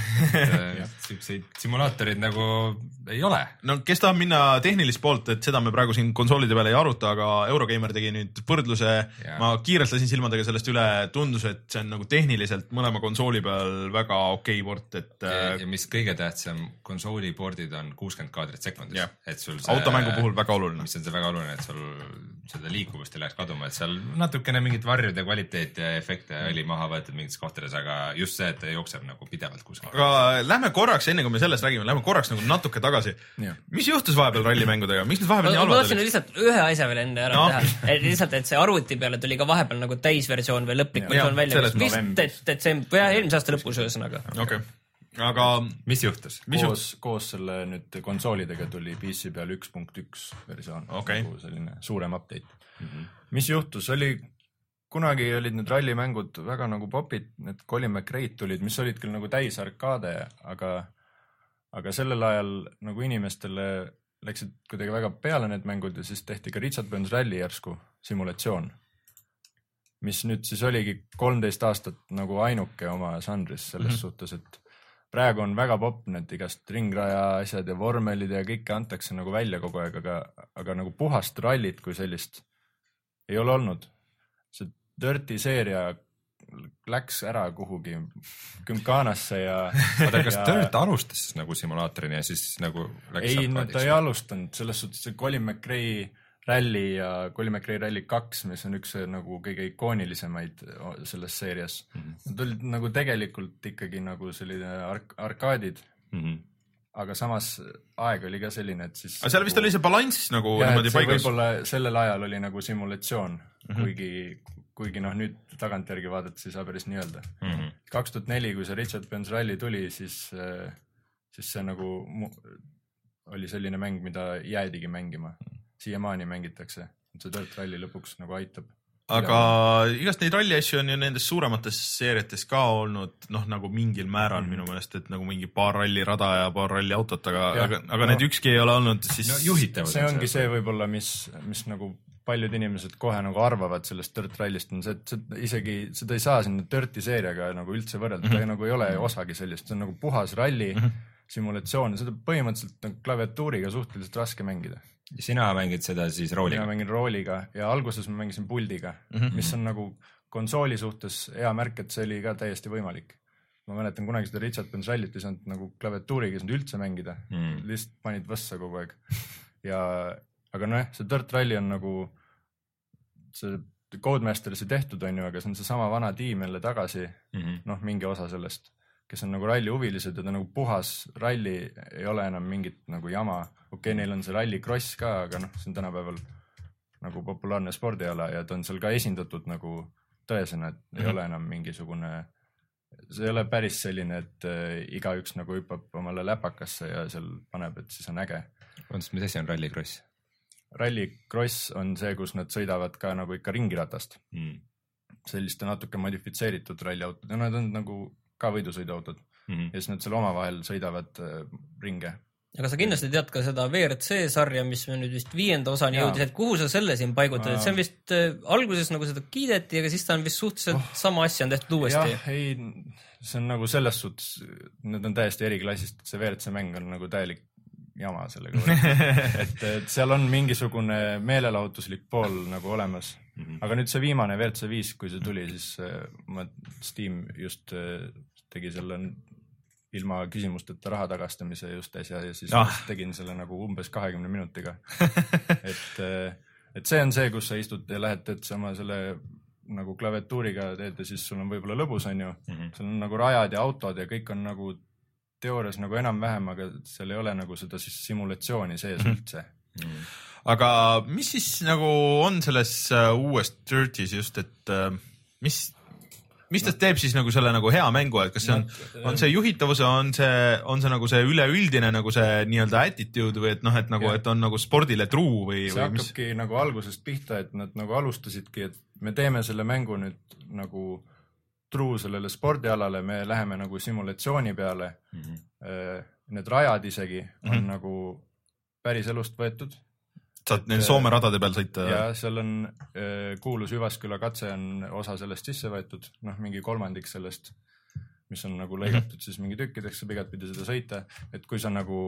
Siukseid simulaatorid nagu ei ole. No kes tahab minna tehnilist poolt, et seda me praegu siin konsoolide peale ei aruta, aga Eurogeimer tegi nüüd võrdluse, ja. Ma kiirelt lasin silmadega sellest üle, tundus, et see on nagu tehniliselt mõlema konsooli peal väga okei port, et ja, ja mis kõige tähtsam, konsoolipordid on kuuskümmend kaadrit sekundis, et sul see, automängu puhul väga oluline. Mis on see väga oluline, et sul seda liikuvust ei läheks kaduma, et seal natukene mingit varjude kvaliteet ja efekte oli maha võetud mingites kohtades, aga just see, et ta jookseb nagu pidevalt aga lähme korraks, enne kui me sellest räägime, lähme korraks nagu natuke tagasi. Ja. Mis juhtus vahepeal rallimängudega? Miks need vahepeal ma, nii halvad olid? Ma tahtsin lihtsalt ühe asja veel enne ära no. teha. Et lihtsalt, et see arvuti peale tuli ka vahepeal nagu täisversioon või lõplik versioon välja. Vist, et, et see ja, eelmise aasta lõpus ühesõnaga. Okay. Aga mis juhtus? Mis koos, juhtus? Koos selle nüüd konsoolidega tuli P C peal üks punkt üks versioon. Okay. Nagu selline suurem update. Mm-hmm. Mis juhtus? Oli... kunagi olid need rallimängud väga nagu popid, need Colin McRae tulid, mis olid küll nagu täis arkaade, aga, aga sellel ajal nagu inimestele läksid kuidagi väga peale need mängud ja siis tehti ka Richard Burns Rally järsku simulatsioon, mis nüüd siis oligi kolmteist aastat nagu ainuke oma žanris selles mm-hmm. suhtes, et praegu on väga popp need igast ringraja asjad ja vormelid ja kõike antakse nagu välja kogu aeg, aga, aga nagu puhast rallit kui sellist ei ole olnud. See Dirty seeria läks ära kuhugi Gymkhanasse ja... Oota, kas ja... Dirt alustas siis nagu simulaatorini ja siis nagu läks... Ei, no ta ei alustanud, selles suhtes see Colin McRae Rally ja Colin McRae Rally kaks, mis on üks nagu kõige ikoonilisemaid selles seerias. Mm-hmm. Nad olid nagu tegelikult ikkagi nagu selline ark- arkaadid, mm-hmm. aga samas aeg oli ka selline, et siis... Aga seal vist oli see balanss nagu ja, niimoodi paigas? Võib-olla sellel ajal oli nagu simulatsioon, mm-hmm. kuigi... kuigi noh, nüüd tagantjärgi vaadates ei saa päris nii öelda. Mm-hmm. kaks tuhat neli, kui see Richard Benz Rally tuli, siis, siis see nagu oli selline mäng, mida jäädigi mängima. Siiamaani mängitakse. See Dirt Rally lõpuks nagu aitab. Aga igast neid ralli asju on ju nendes suuremates seeriates ka olnud noh, nagu mingil määral mm-hmm. minu meelest, et nagu mingi paar rallirada ja paar ralli autot, aga, aga, aga no, need ükski ei ole olnud siis no, juhitavad. See ongi see võib-olla, mis, mis nagu paljud inimesed kohe nagu arvavad sellest Dirt Rallist on see, et see, isegi seda ei saa sinna Dirti seeriaga nagu üldse võrrelda, mm-hmm. ta nagu ei ole osagi sellist, see on nagu puhas ralli mm-hmm. simulatsioon ja seda põhimõtteliselt nagu klaviatuuriga suhteliselt raske mängida. Sina mängid seda siis rooliga? Mina mängin rooliga ja alguses ma mängisin puldiga, mm-hmm. mis on nagu konsooli suhtes hea märk, et see oli ka täiesti võimalik. Ma mäletan kunagi seda Richard Benz Rallit ei saanud nagu klaviatuuriga ei saanud üldse mängida, mm. lihtsalt panid võssa kogu aeg ja aga noh, see Dirt Rally on nagu, see Codemasteris ei tehtud on ju, aga see on see sama vana tiim jälle tagasi, mm-hmm. noh, mingi osa sellest, kes on nagu ralli huvilised ja ta nagu puhas ralli ei ole enam mingit nagu jama. Okei, okay, neil on see ralli cross ka, aga noh, see on tänapäeval nagu populaarne spordiala ja ta on seal ka esindatud nagu tõesena, et mm-hmm. ei ole enam mingisugune, see ei ole päris selline, et äh, igaüks nagu hüppab omale läpakasse ja seal paneb, et siis on äge. Mis asi on ralli cross? Rally cross on see, kus nad sõidavad ka nagu ikka ringiratast. Mm. Selliste natuke modifitseeritud ralliautod ja nad on nagu ka võidusõiduautod mm-hmm. ja siis nad seal omavahel sõidavad äh, ringe. Aga sa kindlasti tead ka seda V R C sarja, mis on nüüd vist viienda osani jõudis, et kuhu sa selle siin paigutad, et see on vist äh, alguses nagu seda kiideti, aga siis ta on vist suhteliselt oh. sama asja on tehtud uuesti. Jah, ei, see on nagu selles suhtes, need on täiesti eriklassist, et see V R C mäng on nagu täielik jama sellega et, et seal on mingisugune meelelahutuslik pool nagu olemas mm-hmm. aga nüüd see viimane V R C viis, kui see tuli, siis ma Steam just tegi selle ilma küsimusteta raha tagastamise just äsja ja siis ah. tegin selle nagu umbes kahekümne minutiga et, et see on see, kus sa istud ja lähed teed sama selle nagu klaviatuuriga teed ja siis sul on võib-olla lõbus on ju mm-hmm. seal on nagu rajad ja autod ja kõik on nagu teoorias nagu enam-vähem, aga seal ei ole nagu seda siis simulatsiooni sees üldse. Mm. Aga mis siis nagu on selles uh, uues Dirtis just, et uh, mis, mis ta no. teeb siis nagu selle nagu hea mängu, et kas see on, no, on see juhitavuse, on see, on see nagu see üleüldine nagu see nii-öelda attitude või et noh, et nagu, ja. et on nagu spordile truu või, see või hakkabki mis? Nagu algusest pihta, et nad nagu alustasidki, et me teeme selle mängu nüüd nagu truu sellele spordialale, me läheme nagu simulatsiooni peale mm-hmm. need rajad isegi on mm-hmm. nagu päris elust võetud. Saad neil Soome radade peal sõita? Ja seal on kuulus Jyvaskyla katse on osa sellest sisse võetud, noh mingi kolmandik sellest, mis on nagu lõigatud mm-hmm. siis mingi tükkideks, sa igat pidi seda sõita, et kui sa nagu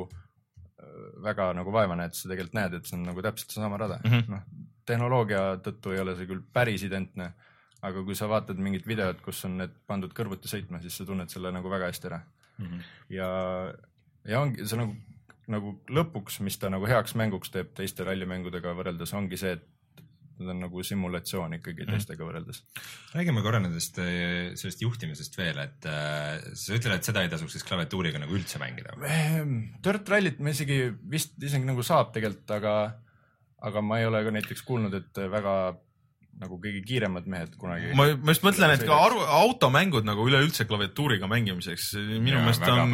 väga nagu vaeva näed, sa tegelikult näed, et see on nagu täpselt see sama rada mm-hmm. noh, tehnoloogia tõttu ei ole see küll päris identne, aga kui sa vaatad mingit videot, kus on need pandud kõrvuti sõitma, siis sa tunned selle nagu väga hästi ära. Mm-hmm. Ja, ja ongi see nagu, nagu lõpuks, mis ta nagu heaks mänguks teeb teiste rallimängudega võrreldes, ongi see, et need on nagu simulatsioon ikkagi mm-hmm. teistega võrreldes. Räägime korra nendest sellest juhtimisest veel, et äh, sa ütled, et seda ei tasuks siis klaviatuuriga nagu üldse mängida? Dirt Rallit me isegi vist isegi nagu saab tegelikult, aga, aga ma ei ole ka näiteks kuulnud, et väga nagu kõige kiiremad mehed kunagi. Ma, ma just mõtlen, et ka aru, automängud nagu üleüldse klaviatuuriga mängimiseks minu meelest on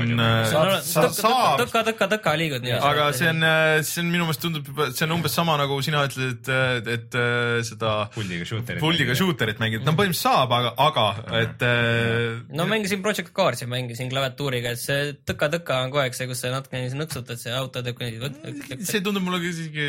saab tõka, tõka, tõka liigud nii. Aga see on, see on minu meelest tundub, see on umbes sama nagu sina ütled, et, et seda puldiga shooterit, puldiga shooterit mängida. No põhimõtteliselt saab, aga, aga et no mängisin Project Carsi, mängisin klaviatuuriga, et see tõka, tõka on kogu aeg see, kus sa natuke nõksutad, see auto teeb nii. See tundub mulle isegi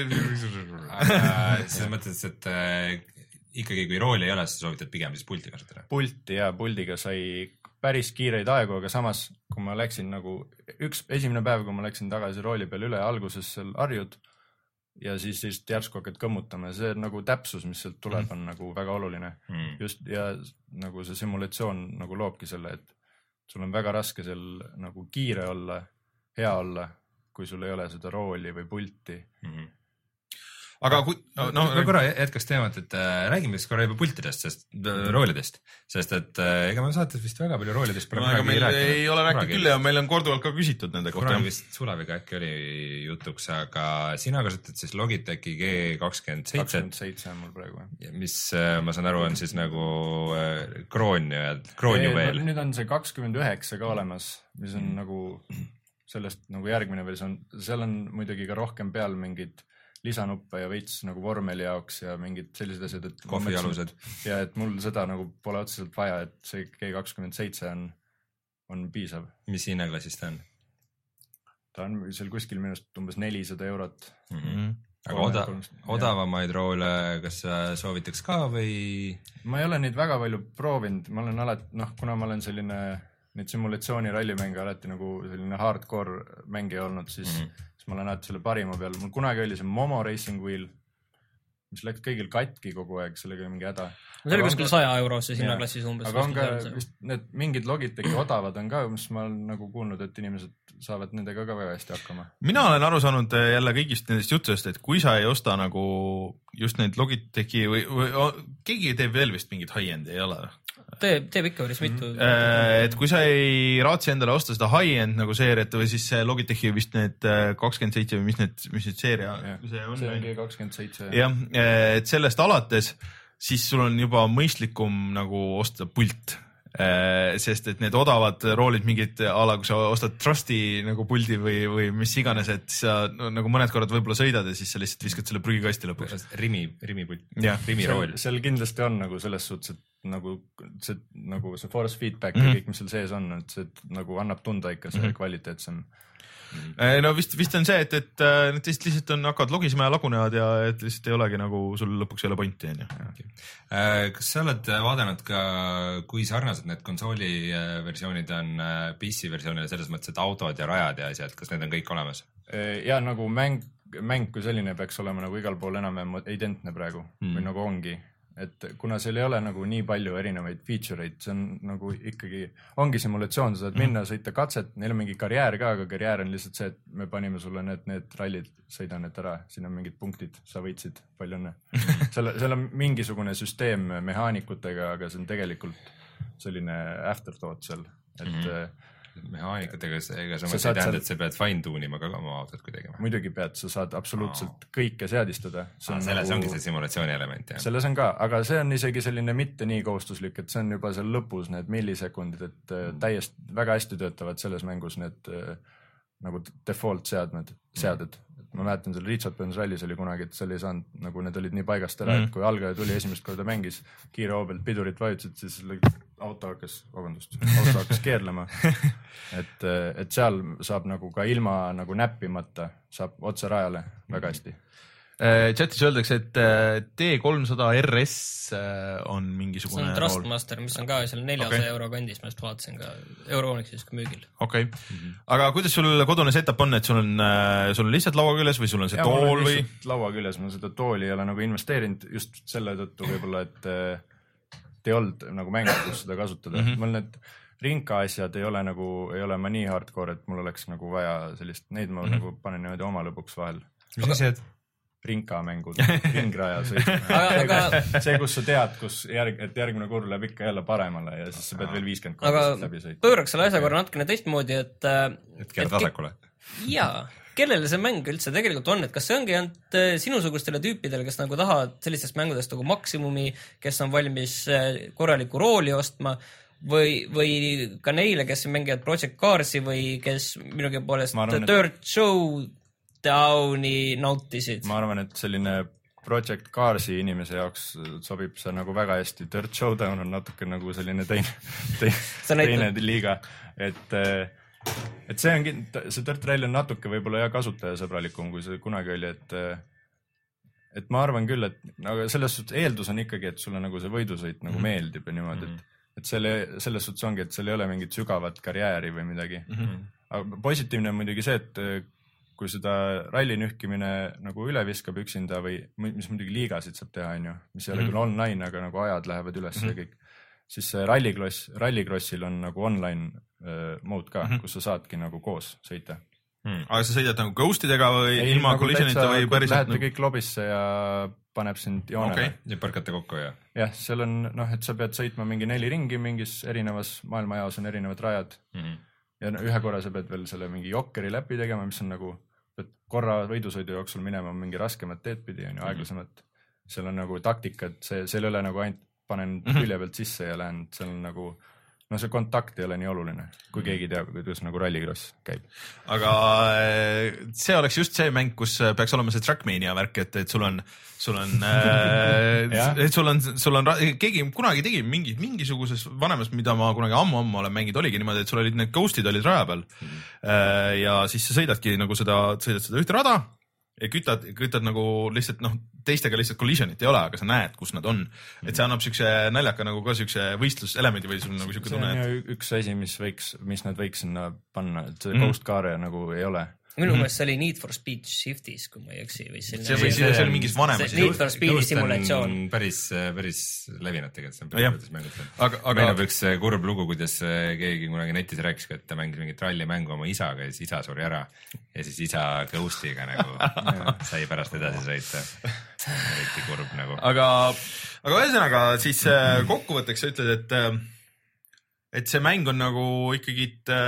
selles mõttes, et ikkagi kui rooli ei ole, siis soovitad pigem siis pulti kasutada. Pulti ja puldiga sai päris kiireid aegu, aga samas, kui ma läksin nagu üks esimene päev, kui ma läksin tagasi rooli peal üle, alguses seal harjud ja siis just järsku hakkad kõmmutama ja see nagu täpsus, mis sealt tuleb, on nagu väga oluline. Mm. Just ja nagu see simulatsioon nagu loobki selle, et sul on väga raske seal nagu kiire olla, hea olla, kui sul ei ole seda rooli või pulti. Mm. aga kui no, no, no korra jätkaks teemat, et äh, räägime siis korra juba pultidest, sest äh, roolidest, sest et äh, ega me saates vist väga palju roolidest no, aga meil ei, ei ole rääkinud küll ja meil on korduvalt ka küsitud nende kohta. Kunagi vist Suleviga äkki oli jutuks, aga sina kasutad siis Logitechi G kakskümmend seitse. kakskümmend seitse on mul praegu. Mis äh, ma saan aru, on siis nagu äh, kroon ja kroon ju veel. Nüüd on see kakskümmend üheksa ka olemas, mis on mm. nagu sellest nagu järgmine versioon. Seal on muidugi ka rohkem peal mingid lisanuppe ja veits nagu vormeli jaoks ja mingid sellised asjad, et kohvialused ja et mul seda nagu pole otseselt vaja, et see G kakskümmend seitse on, on piisav. Mis hinnaklassis ta on? Ta on seal kuskil minust umbes nelisada eurot. Mm-hmm. Aga oda, odavamaid roole, kas sa soovitaks ka või? Ma ei ole neid väga palju proovinud, ma olen alati, noh, kuna ma olen selline neid simulatsiooni rallimänge alati nagu selline hardcore mängija olnud, siis mm-hmm. ma olen alati selle parima peal. Mul kunagi oli see Momo Racing Wheel, mis läks kõigil katki kogu aeg, sellega mingi häda. See oli kuskil saja eurose hinnaklassis umbes. Aga on ka vist need mingid Logitechi odavad on ka, mis ma olen nagu kuulnud, et inimesed saavad nendega ka väga hästi hakkama. Mina olen aru saanud jälle kõigist nendest jutusest, et kui sa ei osta nagu just neid Logitechi või, või keegi teeb veel vist mingid high-end, ei ole? Teeb, teeb ikka päris mitu. Et kui sa ei raatsi endale osta seda high-end nagu seeriat või siis Logitechi vist need kakskümmend seitse või mis need, mis need seeria see on? See on G kakskümmend seitse. Jah, et sellest alates siis sul on juba mõistlikum nagu osta pult. Sest et need odavad roolid mingid ala, kui sa ostad Trusti nagu puldi või, või mis iganes, et sa no, nagu mõned korrad võib-olla sõidad ja siis sa lihtsalt viskad selle prügikasti lõpuks. Rimi, rimi pult, rimi rool. Seal kindlasti on nagu selles suhtes, et nagu see, nagu see force feedback mm-hmm. ja kõik, mis seal sees on, et see nagu annab tunda ikka see mm-hmm. kvaliteetsem. No vist, vist on see, et, et need teist lihtsalt on, hakkavad logisema ja lagunevad ja et lihtsalt ei olegi nagu sul lõpuks ei ole pointi. Okay. Kas sa oled vaadanud ka, kui sarnased need konsooli versioonid on P C versioonile selles mõttes, et autod ja rajad ja asjad, kas need on kõik olemas? Ja nagu mäng, mäng kui selline peaks olema nagu igal pool enam identne praegu mm. või nagu ongi. Et kuna seal ei ole nagu nii palju erinevaid feature'id, see on nagu ikkagi, ongi simulatsioon, sa saad minna, sõita katset, neil on mingi karjäär ka, aga karjäär on lihtsalt see, et me panime sulle need, need rallid, sõida need ära, siin on mingid punktid, sa võitsid, palju õnne. Seal, seal on mingisugune süsteem mehaanikutega, aga see on tegelikult selline afterthought seal, et mm-hmm. mehaanikutega, ega sa mõttes ei tähenda, et sa pead fine tuunima ka oma autot kuidagi. Muidugi pead, sa saad absoluutselt oh. kõike seadistada. Ah, selles nagu, ongi see simulatsiooni element, jah? Selles on ka, aga see on isegi selline mitte nii kohustuslik, et see on juba seal lõpus need millisekundid, et mm. täiesti väga hästi töötavad selles mängus need nagu default seadmed, seaded. Ma mäletan, seal Richard-Benz rallis oli kunagi, et seal ei saanud, nagu need olid nii paigast ära, mm. et kui algaja tuli esimest korda mängis, kiire hoobelt pidurit vajutasid, siis auto hakkas, vabandust, auto hakkas keerlema. Et, et seal saab nagu ka ilma nagu näppimata, saab otse rajale väga hästi. Chatis öeldakse, et T kolmsada R S on mingisugune see on Trustmaster, mis on ka seal neljasaja okay. euro kandis, ma just vaatasin ka Euronixi's ka müügil. Okei, okay. mm-hmm. Aga kuidas sul kodune setup on, et sul on, sul on lihtsalt laua küljes või sul on see ja, tool või? Laua küljes, ma seda tooli ei ole nagu investeerinud just selle tõttu võib-olla, et ei olnud nagu mängu, kus seda kasutada. Mm-hmm. Mul need rinka asjad ei ole nagu, ei ole ma nii hardcore, et mul oleks nagu vaja sellist, neid ma mm-hmm. nagu panen niimoodi oma lõpuks vahel. Mis asjad? Rinkamängud, ringraja sõitma. See, kus sa tead, kus järg, et järgmine kurv läheb ikka jälle paremale ja siis sa pead veel viiskümmend kolm läbi sõita. Aga pööraks selle asja korra natukene teistmoodi, et... Et keerad vasakule. Jaa, kellele see mäng üldse tegelikult on, et kas see ongi ainult sinusugustele tüüpidele, kes nagu tahavad sellistest mängudest nagu maksimumi, kes on valmis korraliku rooli ostma või, või ka neile, kes mängivad Project Carsi või kes minugi poolest arvan, Dirt et... Show Downi nautisid. Ma arvan, et selline Project Carsi inimese jaoks sobib see nagu väga hästi. Dirt Showdown on natuke nagu selline teine, teine, teine liiga. Et, et see, on, see Dirt Rally on natuke võib-olla ja kasutajasõbralikum, kui see kunagi oli. Et, et ma arvan küll, et aga selles suhtes eeldus on ikkagi, et sulle nagu see võidusõit nagu meeldib ja niimoodi. Et, et selle, selles suhtes ongi, et seal ei ole mingit sügavat karjääri või midagi. Mm-hmm. Aga positiivne on muidugi see, et kui seda ralli nühkimine nagu üle viskab üksinda või mis muidugi liigasid saab teha, on ju, mis ei ole küll online, aga nagu ajad lähevad üles mm-hmm. ja kõik, siis see rallikross, rallikrossil on nagu online äh, mode ka, mm-hmm. kus sa saadki nagu koos sõita. hmm. aga sa sõidad nagu ghostidega või ei, ilma nagu collisionita või päriselt? Lähete nagu... kõik lobisse ja paneb sind joonele okay. ja põrkate kokku ja? jah, seal on, noh, et sa pead sõitma mingi neli ringi, mingis erinevas maailmajaos on erinevad rajad mm -hmm. ja ühe korra sa pead veel selle mingi jokkeri läpi tegema, mis on nagu, pead korra võidusõidu jooksul minema mingi raskemat teed pidi, on ju, aeglasemat mm. -hmm. seal on nagu taktikad, see, seal ei ole nagu ainult panen mm -hmm. külje pealt sisse ja lähen, seal on nagu, no see kontakt ei ole nii oluline, kui keegi teab, kuidas nagu rallikross käib. aga see oleks just see mäng, kus peaks olema see Trackmania värk, et, et sul on, sul on äh, et sul on, sul on, keegi kunagi tegi mingi, mingisuguses vanemas, mida ma kunagi ammu-ammu olen mänginud, oligi niimoodi, et sul olid need ghostid olid raja peal mm -hmm. ja siis sa sõidadki nagu seda, sõidad seda ühte rada ja kütad, kütad nagu lihtsalt, noh, teistega lihtsalt collisionit ei ole, aga sa näed, kus nad on. Et see annab siukse naljaka nagu ka siukse võistluselemendi või sul nagu siuke tunne. See on ju üks asi, mis võiks, mis nad võiks sinna panna, et see mm. Ghost Car'e nagu ei ole. Minu meelest see oli Need for Speed Shiftis, kui ma ei eksi. See, see, see, see oli mingis vanemas. Need for Speedi simulatsioon. Päris, päris levinud tegelikult. See on aga, aga... meenub üks kurb lugu, kuidas keegi kunagi netis rääkis, et ta mängis mingit rallimängu oma isaga ja siis isa suri ära. Ja siis isa Ghostiga nagu sai pärast edasi sõita. Eriti kurb nagu. Aga, aga ühesõnaga siis kokkuvõtteks sa ütled, et, et see mäng on nagu ikkagi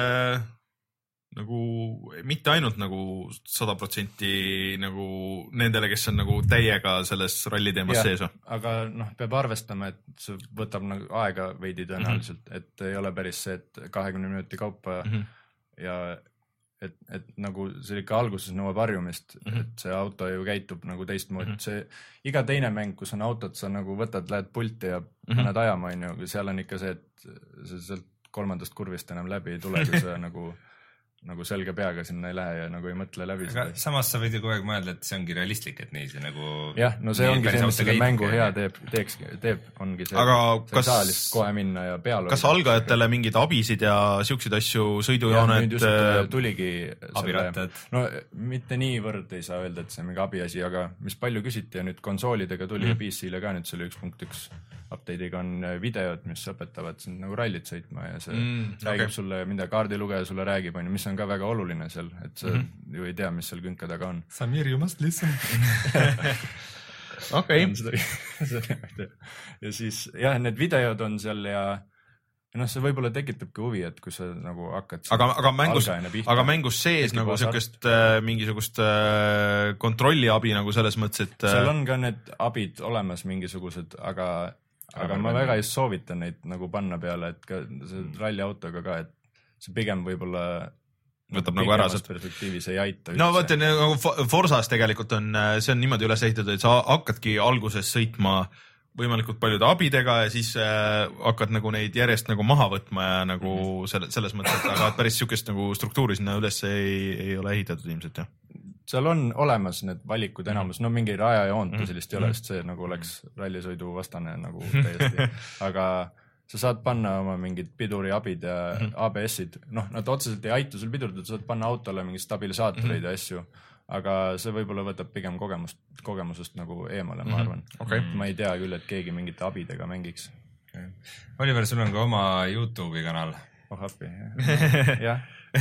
nagu mitte ainult nagu sada protsenti nagu nendele, kes on nagu täiega selles ralli teemas sees. Aga noh, peab arvestama, et see võtab nagu aega veidi tõenäoliselt, mm -hmm. et ei ole päris see, et kahekümne minuti kaupa mm -hmm. ja et, et nagu see ikka alguses nõuab harjumist, mm -hmm. et see auto ju käitub nagu teistmoodi, mm -hmm. see iga teine mäng, kus on autot, sa nagu võtad, lähed pulti ja mm -hmm. paned ajama, on ju, seal on ikka see, et see sealt kolmandast kurvist enam läbi ei tule, kui sa nagu nagu selge peaga sinna ei lähe ja nagu ei mõtle läbi. Aga samas sa võid ju kogu aeg mõelda, et see ongi realistlik, et nii see nagu... jah, no see ongi see, mis selle mängu hea teeb, teeks, teeb, ongi see, aga sa ei saa lihtsalt kohe minna ja peal kas algajatele mingeid abisid ja siukseid asju, sõidujoonet? nüüd just tuligi abirattad. No mitte niivõrd ei saa öelda, et see on mingi abiasi, aga mis palju küsiti ja nüüd konsoolidega tuli mm. ja P C-le ka nüüd selle üks punkt üks update'iga on videod, mis õpetavad sind nagu rallit sõitma ja see mm, räägib okay. sulle, mida kaardilugeja sulle räägib, on ju, mis on ka väga oluline seal, et sa mm -hmm. ju ei tea, mis seal künka taga on. Samir, you must listen. okei. ja siis jah, need videod on seal ja noh, see võib-olla tekitabki huvi, et kui sa nagu hakkad aga, aga mängus, aga mängus sees nagu siukest äh, mingisugust äh, kontrolliabi nagu selles mõttes, et äh... seal on ka need abid olemas mingisugused, aga aga, aga ma väga ei soovita neid nagu panna peale, et ka see ralliautoga ka, et see pigem võib-olla võtab nagu ära sealt perspektiivis ei aita. no vaata, nagu Forsas tegelikult on, see on niimoodi üles ehitatud, et sa hakkadki alguses sõitma võimalikult paljude abidega ja siis äh, hakkad nagu neid järjest nagu maha võtma ja nagu mm -hmm. selle, selles mõttes, et aga päris siukest nagu struktuuri sinna üles ei, ei ole ehitatud ilmselt, jah. seal on olemas need valikud enamus, no mingi rajajoont mm -hmm. sellist ei ole, sest see nagu oleks rallisõidu vastane nagu täiesti, aga sa saad panna oma mingid piduriabid ja mm -hmm. A B S-id, noh, nad otseselt ei aita sul pidurdada, sa saad panna autole mingid stabilisaatoreid mm -hmm. ja asju, aga see võib-olla võtab pigem kogemust, kogemusest nagu eemale, ma arvan. Okay. ma ei tea küll, et keegi mingite abidega mängiks okay.. Oliver, sul on ka oma YouTube'i kanal. oh appi, jah.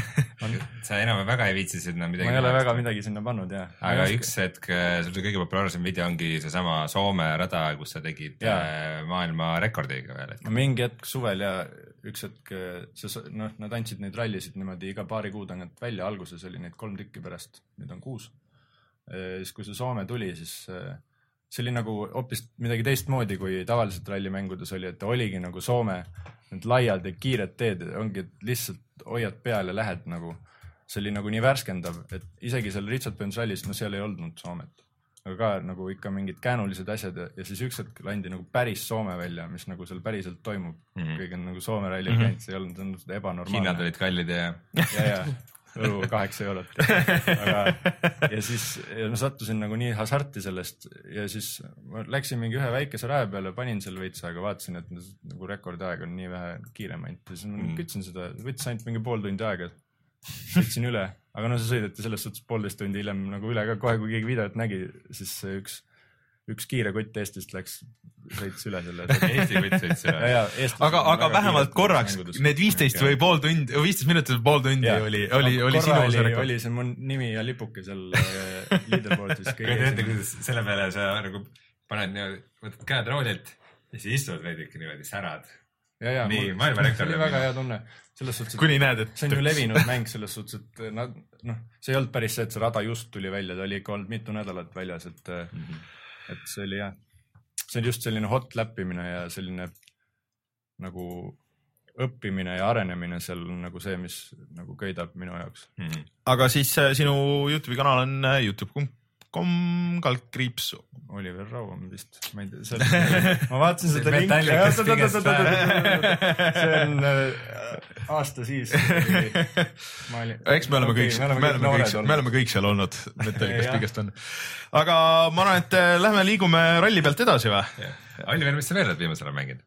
sa enam väga ei viitsi sinna midagi. ma ei ole väga seda. midagi sinna pannud, jah. aga üks hetk, sul see kõige populaarsem video ongi seesama Soome rada, kus sa tegid ja. maailma rekordiga veel. mingi hetk suvel ja üks hetk, see, noh, nad andsid neid rallisid niimoodi iga paari kuu tagant välja, alguses oli neid kolm tükki pärast, nüüd on kuus. Siis kui see Soome tuli, siis see oli nagu hoopis midagi teistmoodi, kui tavaliselt rallimängudes oli, et oligi nagu Soome need laiad ja kiired teed, ongi, et lihtsalt hoiad peal ja lähed nagu, see oli nagu nii värskendav, et isegi seal Richard Benz rallis, no seal ei olnud Soomet. aga ka nagu ikka mingid käänulised asjad ja, ja siis üks hetk landi nagu päris Soome välja, mis nagu seal päriselt toimub. Mm -hmm. kõik on nagu Soome ralli mm -hmm. käinud, see ei olnud, see on ebanormaalne. Hinnad olid kallid ja... ja, ja. õlu kaheksa eurot. aga, ja siis ja ma sattusin nagu nii hasarti sellest ja siis ma läksin mingi ühe väikese raja peale, panin seal veits aega, vaatasin, et nagu rekordaeg on nii vähe kiirem ainult. Ja siis ma mm. kütsin seda, võtsin ainult mingi pool tundi aega, sõitsin üle, aga no see sõideti selles suhtes poolteist tundi hiljem nagu üle ka kohe, kui keegi videot nägi, siis üks üks kiire kutt Eestist läks, sõits üle selle. Eesti kutt sõits üle. aga, aga vähemalt korraks need viisteist või pool tundi, viisteist minutit või pool tundi ja. oli, oli, oli sinu oli, oli see mu nimi ja lipuke seal leaderboardis. Teate, kuidas selle peale sa nagu paned niimoodi, võtad käed roolilt ja siis istud veidike niimoodi särad. Ja, ja, nii, mul, maailma rektor. See oli väga hea tunne. Selles suhtes, kuni näed, et see on ju levinud mäng selles suhtes, et nad, noh, see ei olnud päris see, et see rada just tuli välja, ta oli ikka olnud mitu nädalat väljas, et, mm-hmm. et see oli jah. See on just selline hot läppimine ja selline nagu õppimine ja arenemine seal on nagu see, mis nagu köidab minu jaoks. Mm-hmm. Aga siis sinu YouTube'i kanal on youtube punkt com kaldkriips Oliver Raum vist, ma ei tea, seal, ma vaatasin seda linki, see on aasta siis. Eks me oleme kõik, me oleme kõik, me oleme kõik seal olnud, Metallicast pigest on. Aga ma arvan, et lähme liigume ralli pealt edasi või? Oliver, mis sa veel oled viimasel ajal mänginud?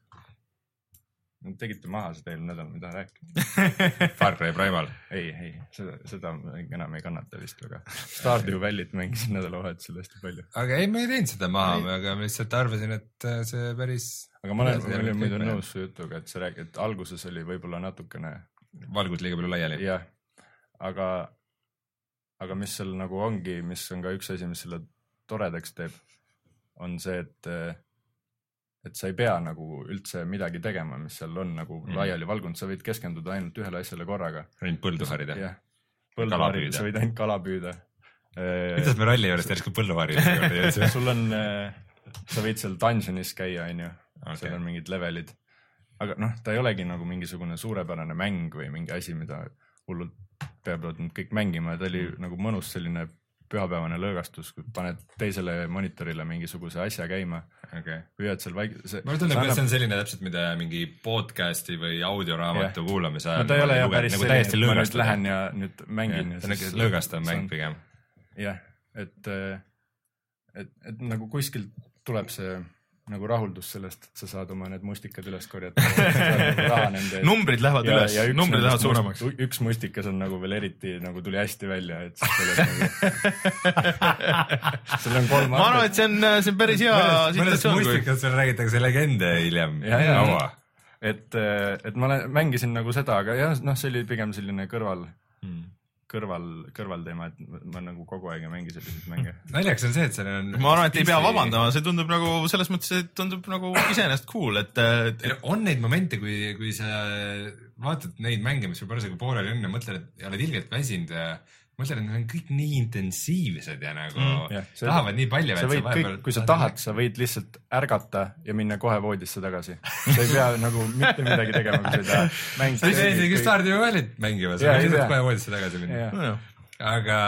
Tegite maha seda eelmine nädal, mida rääkida. Far Cry Primal. Ei, ei, seda, seda enam ei kannata vist väga. Stardew Valley't mängisin nädalavahetusel hästi palju. Aga ei, ma ei teinud seda maha, aga ma lihtsalt arvasin, et see päris... Aga ma olen, ma olin muidu nõus su jutuga, et sa räägid, et alguses oli võib-olla natukene... Valgus liiga palju laiali. Jah, aga, aga mis seal nagu ongi, mis on ka üks asi, mis selle toredaks teeb, on see, et et sa ei pea nagu üldse midagi tegema, mis seal on nagu mm. laiali valgunud, sa võid keskenduda ainult ühele asjale korraga. Ainult põldu harida. Jah, põldu harida, sa võid ainult kala püüda. Kuidas me ralli juures teisku põllu harida? Sul on, sa võid seal dungeonis käia, on ju, okay. Seal on mingid levelid. Aga noh, ta ei olegi nagu mingisugune suurepärane mäng või mingi asi, mida hullult peavad nüüd kõik mängima. Ta oli mm. nagu mõnus selline pühapäevane lõõgastus, kui paned teisele monitorile mingisuguse asja käima. Okay. Püüad seal vaik... See, ma tundub, et see on selline täpselt, mida mingi podcasti või audioraamatu yeah. kuulamise ajal. No ta ei ole jah päris nagu selline, et ma nüüd lähen ja nüüd mängin. Yeah. Ja siis lõõgastav mäng pigem. Jah, et, et, et nagu kuskilt tuleb see nagu rahuldus sellest, et sa saad oma need mustikad üles korjata. Numbrid lähevad ja, üles, ja numbrid lähevad suuremaks. Üks mustikas on nagu veel eriti, nagu tuli hästi välja, et siis nagu... Seal on kolm... Ma arvan, et see on, see on päris hea situatsioon. Mõnest mustikad seal räägitakse legende hiljem. Ja, ja, et, et ma mängisin nagu seda, aga jah, noh, see oli pigem selline kõrval... Hmm. kõrval, kõrvalteema, et ma nagu kogu aeg ei mängi selliseid mänge. Naljaks on see, et seal on... Ma arvan, et ei pea vabandama, see tundub nagu, selles mõttes, et tundub nagu iseenesest cool, et, et... On neid momente, kui, kui sa vaatad neid mänge, mis sul parasjagu pooleli on ja mõtled, et oled ilgelt väsinud ja mõtled, et need on kõik nii intensiivsed ja nagu mm, jah, see, tahavad nii palju. Sa võid kõik, kui sa tahad, sa võid lihtsalt ärgata ja minna kohe voodisse tagasi. Sa ei pea nagu mitte midagi tegema, kui sa ei taha mängida. Sa ei saa just Stardew Valley't mängima, sa võid kohe voodisse tagasi minna. No, aga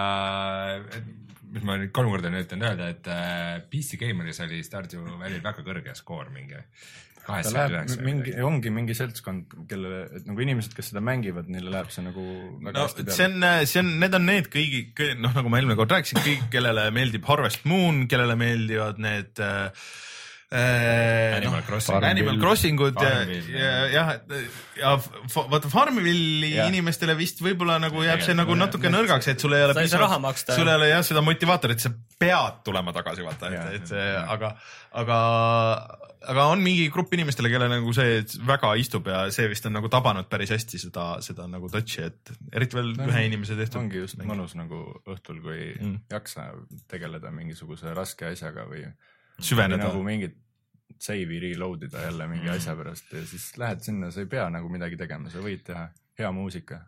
mis ma nüüd kolm korda nüüd ütlen öelda, et P C Gameris oli Stardew Valley väga kõrge skoor mingi. Ta läheb, mingi, ongi mingi seltskond, kelle, et nagu inimesed, kes seda mängivad, neile läheb see nagu väga no, hästi peale. See on, see on, need on need kõigi, noh, nagu ma eelmine kord rääkisin, kõik, kellele meeldib Harvest Moon, kellele meeldivad need äh, Animal no, Crossing. Animal Crossingud ja, ja, ja, ja vaata Farmville'i ja. Inimestele vist võib-olla nagu jääb ja, see nagu ja, natuke ja, nõrgaks, et sul ei ole piisavalt, sul ei ole jah seda motivaatorit, sa pead tulema tagasi, vaata, et, et see, aga, aga aga on mingi grupp inimestele, kelle nagu see väga istub ja see vist on nagu tabanud päris hästi seda, seda nagu touchi, et eriti veel no, ühe inimese tehtud. Ongi just mingi. Mõnus nagu õhtul, kui mm. jaksa tegeleda mingisuguse raske asjaga või süveneda. Nagu mingit save'i reload ida jälle mingi mm. asja pärast ja siis lähed sinna, sa ei pea nagu midagi tegema, sa võid teha hea muusika.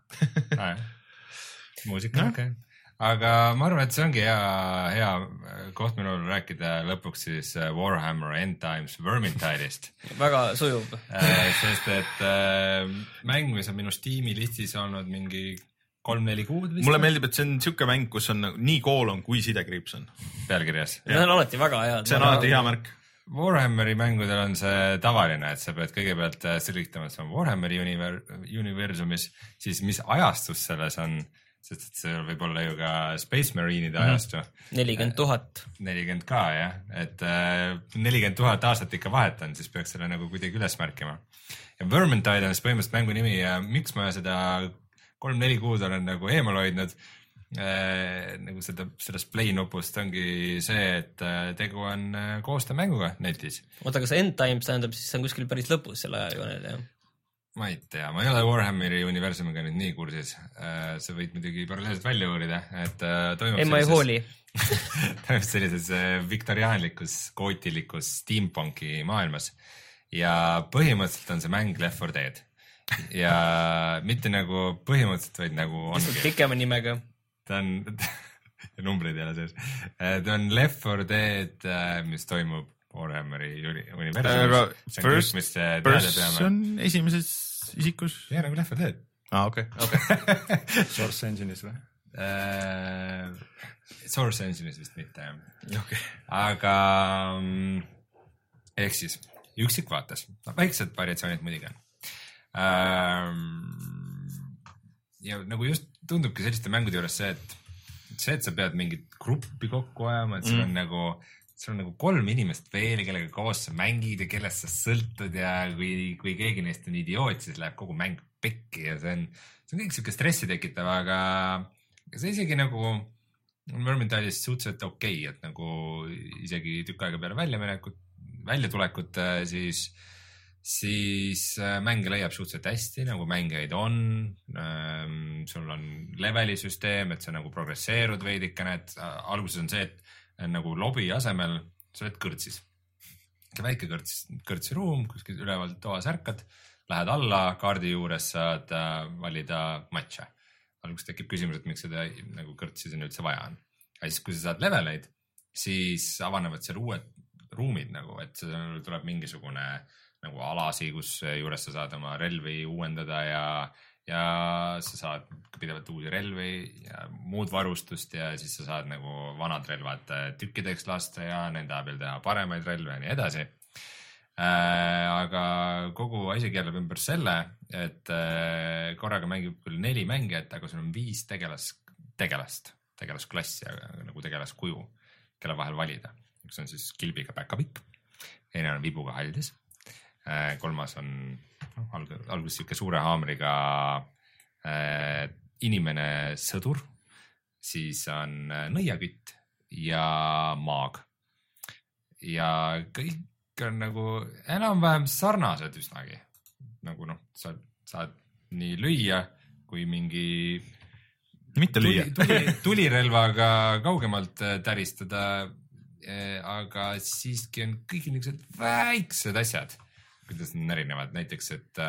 Muusika, okei. Okay. Aga ma arvan, et see ongi hea, hea koht minul rääkida lõpuks siis Warhammer End Times Vermintide'ist. Väga sujuv. Sest et äh, mäng, mis on minu Steam'i listis olnud mingi kolm-neli kuud vist. Mulle meeldib, et see on siuke mäng, kus on nii kool on, kui sidekriips on. Pealkirjas. See on alati väga hea. See on alati hea märk. Warhammeri mängudel on see tavaline, et sa pead kõigepealt selgitama, et see on Warhammeri univer- universumis, siis mis ajastus selles on, sest et see võib olla ju ka Space Marine'ide ajastu. nelikümmend tuhat. nelikümmend ka, jah. Et nelikümmend tuhat aastat ikka vahet on, siis peaks selle nagu kuidagi üles märkima. Ja Vermintide on siis põhimõtteliselt mängu nimi ja miks ma seda kolm-neli kuud olen nagu eemal hoidnud, äh, nagu seda, sellest play nupust ongi see, et äh, tegu on äh, koostöömänguga netis. oota, kas end times tähendab siis see on kuskil päris lõpus selle ajajoonel, jah? Ma ei tea, ma ei ole Warhammeri universumiga nüüd nii kursis. Äh, sa võid muidugi paralleelselt välja uurida, et äh, toimub ei, ma ei hooli. toimub sellises äh, viktoriaanlikus, gootilikus steampunki maailmas ja põhimõtteliselt on see mäng Left four Dead. Ja mitte nagu põhimõtteliselt, vaid nagu ongi. Pikema nimega. Ta on, numbrid ei ole sees. Ta on Left four Dead, mis toimub Warhammeri universumis. First person esimeses isikus? Ja nagu Left four Dead. Ah, okei, okei. Source Engine'is või? Uh, Source Engine'is vist mitte, jah. Okay. Aga um, ehk siis üksikvaates. No, väiksed variatsioonid muidugi on. Um, ja nagu just tundubki selliste mängude juures see, et see, et sa pead mingit gruppi kokku ajama, et sul on mm. nagu sul on nagu kolm inimest veel, kellega koos sa mängid ja kellest sa sõltud ja kui, kui keegi neist on idioot, siis läheb kogu mäng pekki ja see on, see on kõik siuke stressi tekitav, aga see isegi nagu on Vermintide'is suhteliselt okei, et nagu isegi tükk aega peale väljaminekut, väljatulekut, siis, siis mänge leiab suhteliselt hästi, nagu mängeid on, sul on leveli süsteem, et sa nagu progresseerud veidikene, et alguses on see, et nagu lobi asemel sa oled kõrtsis. Väike kõrts, kõrtsi ruum, kuskil üleval toas ärkad, lähed alla, kaardi juures saad valida matša. Alguses tekib küsimus, et miks seda nagu kõrtsi siin üldse vaja on. Ja siis, kui sa saad leveleid, siis avanevad seal uued ruumid, nagu, et tuleb mingisugune nagu alasi, kus juures sa saad oma relvi uuendada ja ja sa saad pidevalt uusi relvi ja muud varustust ja siis sa saad nagu vanad relvad tükkideks lasta ja nende abil teha paremaid relve ja nii edasi. Äh, aga kogu asi keerleb ümber selle, et äh, korraga mängib küll neli mängijat, aga sul on viis tegelas, tegelast, tegelasklassi, nagu tegelaskuju, kelle vahel valida. Üks on siis kilbiga päkapikk, teine on vibuga haldes, äh, kolmas on Alg- alguses siuke suure haamriga äh, inimene sõdur, siis on nõiakütt ja maag. Ja kõik on nagu enam-vähem sarnased üsnagi. Nagu noh, sa saad nii lüüa kui mingi mitte lüüa. Tuli, tuli, tulirelvaga kaugemalt täristada, aga siiski on kõik niisugused väiksed asjad. Kuidas need erinevad, näiteks, et,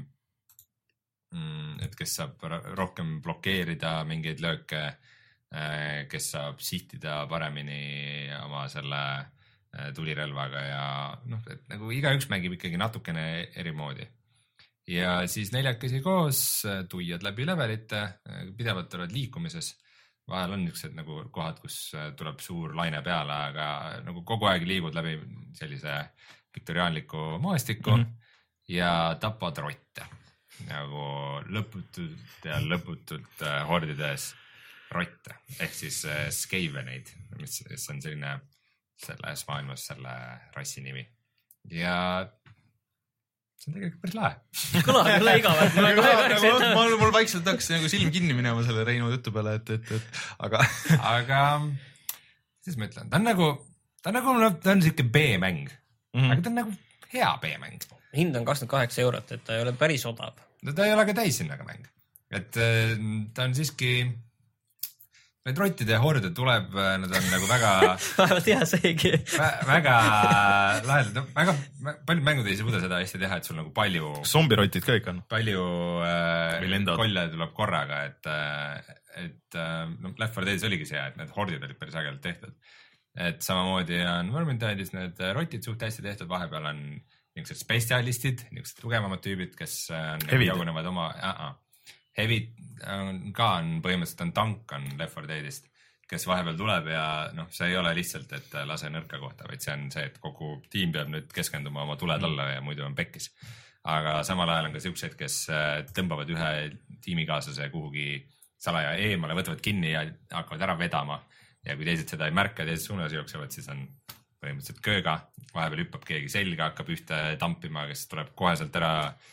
et kes saab rohkem blokeerida mingeid lööke, kes saab sihtida paremini oma selle tulirelvaga ja noh, et nagu igaüks mängib ikkagi natukene eri moodi. Ja siis neljakesi koos tuiad läbi levelite, pidevalt oled liikumises. Vahel on niisugused nagu kohad, kus tuleb suur laine peale, aga nagu kogu aeg liigud läbi sellise viktoriaanliku maastiku mm -hmm. ja tapad rotte nagu lõputult ja lõputult hordides rotte ehk siis Skaveneid, mis, mis on selline selles maailmas selle rassi nimi ja see on tegelikult päris lahe. Kõlab küll igavalt. Mul, mul vaikselt tahaks nagu silm kinni minema selle Reinu jutu peale, et, et, et aga aga siis ma ütlen, ta on nagu ta on nagu, ta on siuke B-mäng. Mm-hmm. Aga ta on nagu hea B-mäng. Hind on kakskümmend kaheksa eurot, et ta ei ole päris odav. No ta ei ole ka täishinnaga mäng. Et ta on siiski, need rottide ja horde tuleb, nad on nagu väga väga tea seegi. Väga lahedalt, väga paljud mängud ei suuda seda hästi teha, et sul nagu palju zombirotid ka ikka on. Palju äh, kolle tuleb korraga, et, et no, Left four Dead'is oligi see, et need hordid olid päris ägelt tehtud. Et samamoodi on Vermintide'is need rotid suht hästi tehtud, vahepeal on niisugused spetsialistid, niisugused tugevamad tüübid, kes jagunevad oma uh, uh. Heavy on ka on põhimõtteliselt on tank on Left four Dead'ist, kes vahepeal tuleb ja noh, see ei ole lihtsalt, et lase nõrka kohta, vaid see on see, et kogu tiim peab nüüd keskenduma oma tuled alla ja muidu on pekkis. Aga samal ajal on ka siuksed, kes tõmbavad ühe tiimikaaslase kuhugi salaja eemale, võtavad kinni ja hakkavad ära vedama. Ja kui teised seda ei märka ja teised suunas jooksevad, siis on põhimõtteliselt kööga. Vahepeal hüppab keegi selga, hakkab ühte tampima, kes tuleb koheselt ära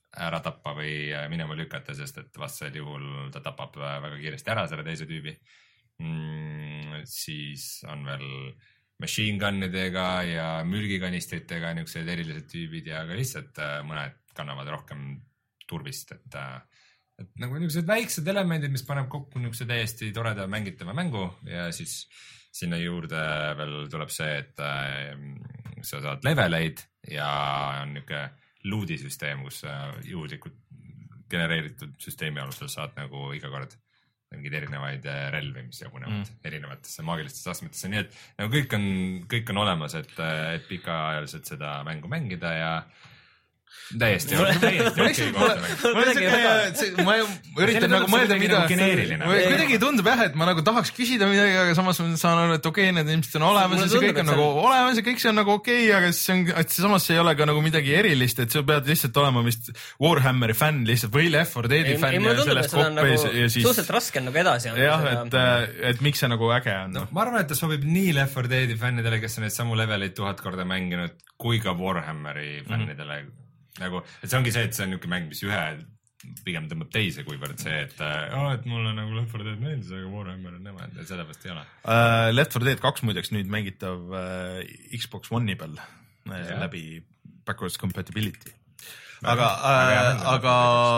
ära tappa või minema lükata, sest et vastasel juhul ta tapab väga kiiresti ära selle teise tüübi mm,. Siis on veel machine gun'idega ja mürgikanistritega niisugused erilised tüübid ja ka lihtsalt mõned kannavad rohkem turvist, et, et nagu niisugused väiksed elemendid, mis paneb kokku niisuguse täiesti toreda mängitava mängu ja siis sinna juurde veel tuleb see, et äh, sa saad leveleid ja on niisugune luudisüsteem, kus juhuslikult genereeritud süsteemi alusel saad nagu iga kord mingeid erinevaid relvi, mis jagunevad mm. erinevatesse maagilistesse astmetesse, nii et nagu kõik on, kõik on olemas, et, et pikaajaliselt seda mängu mängida ja täiesti täiesti ma üritan nagu mõelda, mida kuidagi tundub jah, et ma nagu tahaks küsida midagi, aga samas ma saan aru, et okei okay,, need ilmselt on olemas ja see kõik on nagu olemas ja kõik see on nagu okei okay,, aga see on, et samas see ei ole ka nagu midagi erilist, et sa pead lihtsalt olema vist Warhammeri fänn lihtsalt või Left four Deadi fänn ja sellest koppis ja siis suhteliselt raske on nagu edasi anda. jah, et, et miks see nagu äge on. No, ma arvan, et ta sobib nii Left four Deadi fännidele, kes on neid samu leveleid tuhat korda mänginud, kui ka Warhammeri fännidele mm. Nagu, et see ongi see, et see on niisugune mäng, mis ühe pigem tõmbab teise, kuivõrd see, et, oh, et mulle nagu Left four Dead meeldis, aga Warhammer on nemad ja sellepärast ei ole. Uh, Left four Dead kaks muideks nüüd mängitav uh, Xbox One'i peal uh, läbi backwards compatibility. Aga, uh, aga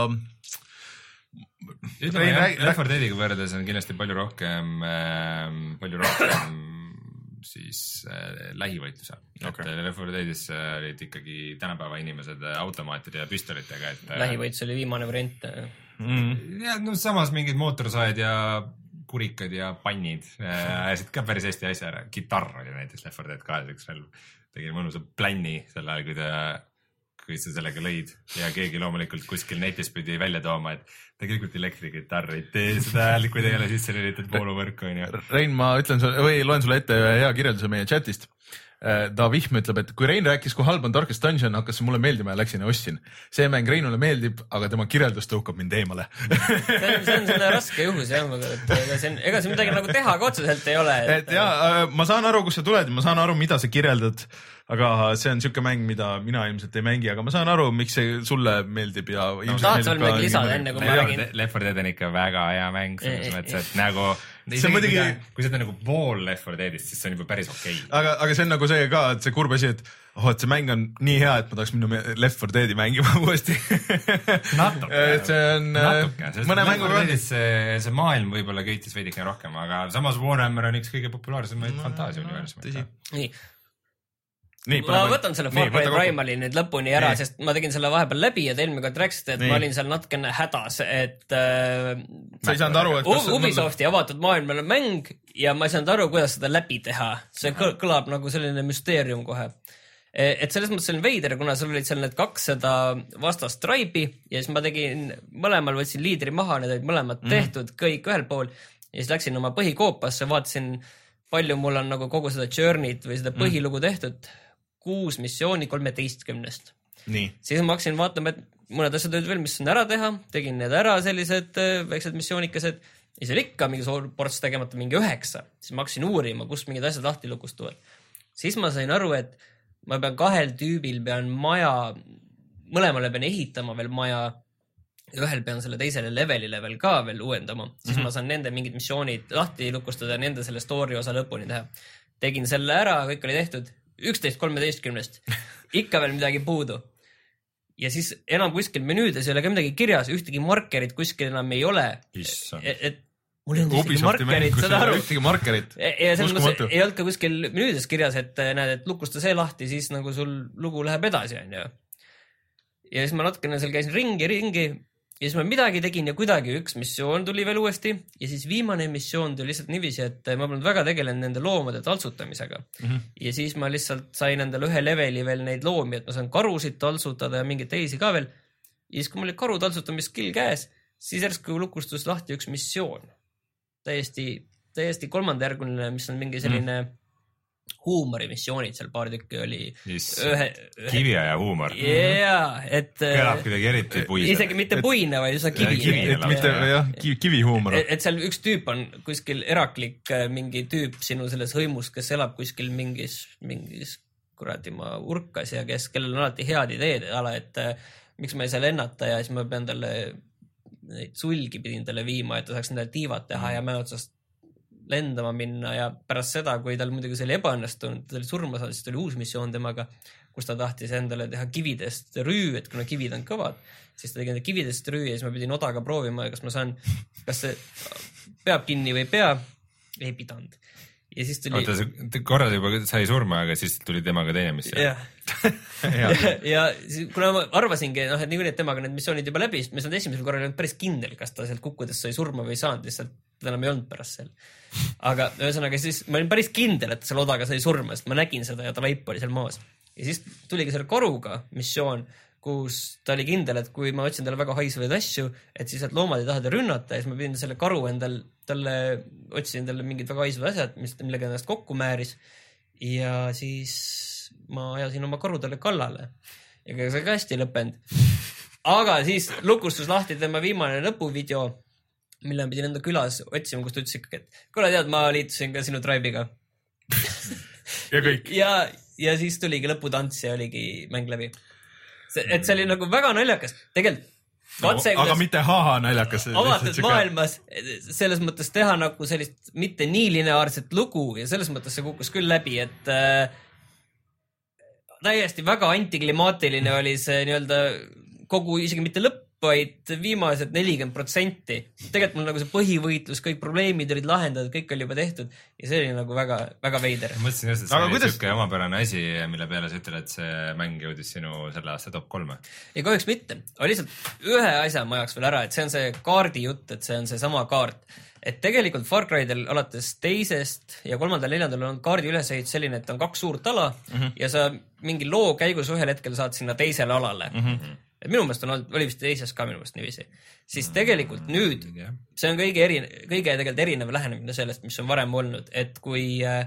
ütleme jah, Left four Deadiga võrdes on kindlasti palju rohkem, äh, palju rohkem siis äh, lähivõitluse. Okay. Et Left four Deadis olid ikkagi tänapäeva inimesed automaatide ja püstolitega. Et, lähivõitlus oli viimane variant. Mm. Ja no samas mingid mootorsaed ja kurikad ja pannid ajasid ka päris hästi asja ära. Kitarr oli näiteks Left four Dead kahes üks relv. Tegin mõnusa plänni sel ajal, kui ta kui sa sellega lõid ja keegi loomulikult kuskil netis pidi välja tooma, et tegelikult elektrikitarr ei tee seda hääl, kui ta ei ole sisse lülitatud vooluvõrku. Rein, ma ütlen sulle, või loen sulle ette hea kirjelduse meie chatist. Ta Vihm ütleb, et kui Rein rääkis, kui halb on Darkest Dungeon, hakkas see mulle meeldima ja läksin ja ostsin. See mäng Reinule meeldib, aga tema kirjeldus tõukab mind eemale. see on, see on selle raske juhus, jah, et ega see, ega see midagi nagu teha ka otseselt ei ole. Et, et jah, ma saan aru, kus sa tuled ja ma saan aru, mida sa kirjeldad, aga see on siuke mäng, mida mina ilmselt ei mängi, aga ma saan aru, miks see sulle meeldib ja no, tahad sa veel midagi lisada enne, kui ma räägin? Left four Dead on ikka väga hea mäng, selles mõttes, et nagu see on muidugi, kui seda nagu pool Left four Deadist, siis see on juba päris okei. Okay. Aga, aga see on nagu see ka, et see kurb asi, et oh, et see mäng on nii hea, et ma tahaks minna Left four Deadi mängima uuesti. Natuke. see on natuke, sest mõne mängu see, see maailm võib-olla köitis veidikene rohkem, aga samas Warhammer on üks kõige populaarsemaid no, fantaasia universumid. Nii. Nii, ma võtan selle Far Cry Primali nüüd lõpuni ära, nii. Sest ma tegin selle vahepeal läbi ja te eelmine kord rääkisite, et nii. Ma olin seal natukene hädas, et äh, sa ei saanud aru, et kas Ubisofti avatud maailmal on mäng ja ma ei saanud aru, kuidas seda läbi teha. See Aha. kõlab nagu selline müsteerium kohe. Et selles mõttes selline veider, kuna sul olid seal need kakssada vastast tribe'i ja siis ma tegin, mõlemal võtsin liidri maha, need olid mõlemad mm. tehtud, kõik ühel pool ja siis läksin oma põhikoopasse, vaatasin, palju mul on nagu kogu seda journey't või seda põhilugu mm. tehtud, kuus missiooni kolmeteistkümnest. Nii. Siis ma hakkasin vaatama, et mõned asjad olid veel, mis on ära teha, tegin need ära sellised väiksed missioonikesed ja seal ikka mingi suur ports tegemata mingi üheksa. Siis ma hakkasin uurima, kust mingid asjad lahti lukustuvad. Siis ma sain aru, et ma pean kahel tüübil pean maja, mõlemale pean ehitama veel maja, ühel pean selle teisele levelile veel ka veel uuendama. Siis mm-hmm. ma saan nende mingid missioonid lahti lukustada ja nende selle story osa lõpuni teha. Tegin selle ära, kõik oli tehtud. üksteist kolmeteistkümnest. Ikka veel midagi puudu. Ja siis enam kuskil menüüdes ei ole ka midagi kirjas, ühtegi markerit kuskil enam ei ole. Et, et mul ei olnud ühtegi markerit, seda aru. Ühtegi markerit. Ja selles mõttes ei olnud ka kuskil menüüdes kirjas, et näed, et lukusta see lahti, siis nagu sul lugu läheb edasi. On ju. Ja siis ma natukene seal käisin ringi, ringi ja siis ma midagi tegin ja kuidagi üks missioon tuli veel uuesti ja siis viimane missioon tuli lihtsalt niiviisi, et ma polnud väga tegelenud nende loomade taltsutamisega. Mm-hmm. Ja siis ma lihtsalt sain endale ühe leveli veel neid loomi, et ma saan karusid taltsutada ja mingeid teisi ka veel. Ja siis kui mul oli karu taltsutamiskill käes, siis järsku lukustus lahti üks missioon. Täiesti, täiesti kolmandajärguline, mis on mingi selline mm. huumorimissioonid, seal paar tükki oli ühe, kiviaja huumor. Jaa, et kõlab kuidagi eriti puise. Isegi mitte puine, vaid üsna kivi. kivi et mitte, jah, kivi, kivi huumor. Et, et seal üks tüüp on kuskil eraklik, mingi tüüp sinu selles hõimus, kes elab kuskil mingis, mingis kuradi ma urkas ja kes, kellel on alati head ideed ala, et miks ma ei saa lennata ja siis ma pean talle neid sulgi pidin talle viima, et ta saaks endale tiivad teha mm. ja ma otsast lendama minna ja pärast seda, kui tal muidugi see oli ebaõnnestunud, ta oli surma saanud, siis tuli uus missioon temaga, kus ta tahtis endale teha kividest rüü, et kuna kivid on kõvad, siis ta tegi enda kividest rüü ja siis ma pidin odaga proovima, kas ma saan, kas see peab kinni või ei pea, ei pidanud. Ja siis tuli... Oota, see korrad juba sai surma, aga siis tuli temaga teine missioon. Jah. ja, ja kuna ma arvasingi, noh, et nii kui temaga need missioonid juba läbi, me saanud esimesel korral olnud päris kindel, kas ta sealt kukkudes sai surma või ei saanud, lihtsalt ta enam ei olnud pärast seal. Aga ühesõnaga siis ma olin päris kindel, et seal odaga sai surma, sest ma nägin seda ja ta vaip oli seal maas. Ja siis tuligi selle karuga missioon, kus ta oli kindel, et kui ma otsin talle väga haisvaid asju, et siis et loomad ei taha ta rünnata ja siis ma pidin selle karu endal, talle otsin talle mingid väga haisvad asjad, mis millega ennast kokku määris ja siis ma ajasin oma karu talle kallale ja see ka hästi lõppenud. Aga siis lukustus lahti tema viimane lõpuvideo, mille ma pidin enda külas otsima, kus ta ütles ikkagi, et kuule tead, ma liitusin ka sinu Tribe'iga. ja kõik. Ja, ja siis tuligi lõputants ja oligi mäng läbi. See, et see oli nagu väga naljakas. Tegelikult katse, no, aga mitte haha naljakas. Avatud maailmas selles mõttes teha nagu sellist mitte nii lineaarset lugu ja selles mõttes see kukkus küll läbi, et äh, täiesti väga antiklimaatiline oli see nii-öelda kogu isegi mitte lõpp, vaid viimased nelikümmend protsenti. Tegelikult mul nagu see põhivõitlus, kõik probleemid olid lahendatud, kõik oli juba tehtud ja see oli nagu väga, väga veider. Ma mõtlesin just, et see aga oli kuidas... siuke omapärane asi, mille peale sa ütled, et see mäng jõudis sinu selle aasta top kolme. Ja kahjuks mitte. Oli lihtsalt ühe asja ma ajaks veel ära, et see on see kaardi jutt, et see on see sama kaart. Et tegelikult Far Cry'del alates teisest ja kolmandal neljandal on kaardi ülesehit selline, et on kaks suurt ala mm-hmm. ja sa mingi loo käigus ühel hetkel saad sinna teisele alale. Mm-hmm. Et minu meelest on olnud, oli vist teises ka minu meelest niiviisi. Siis tegelikult nüüd, see on kõige, eri, kõige tegelikult erinev lähenemine sellest, mis on varem olnud, et kui äh,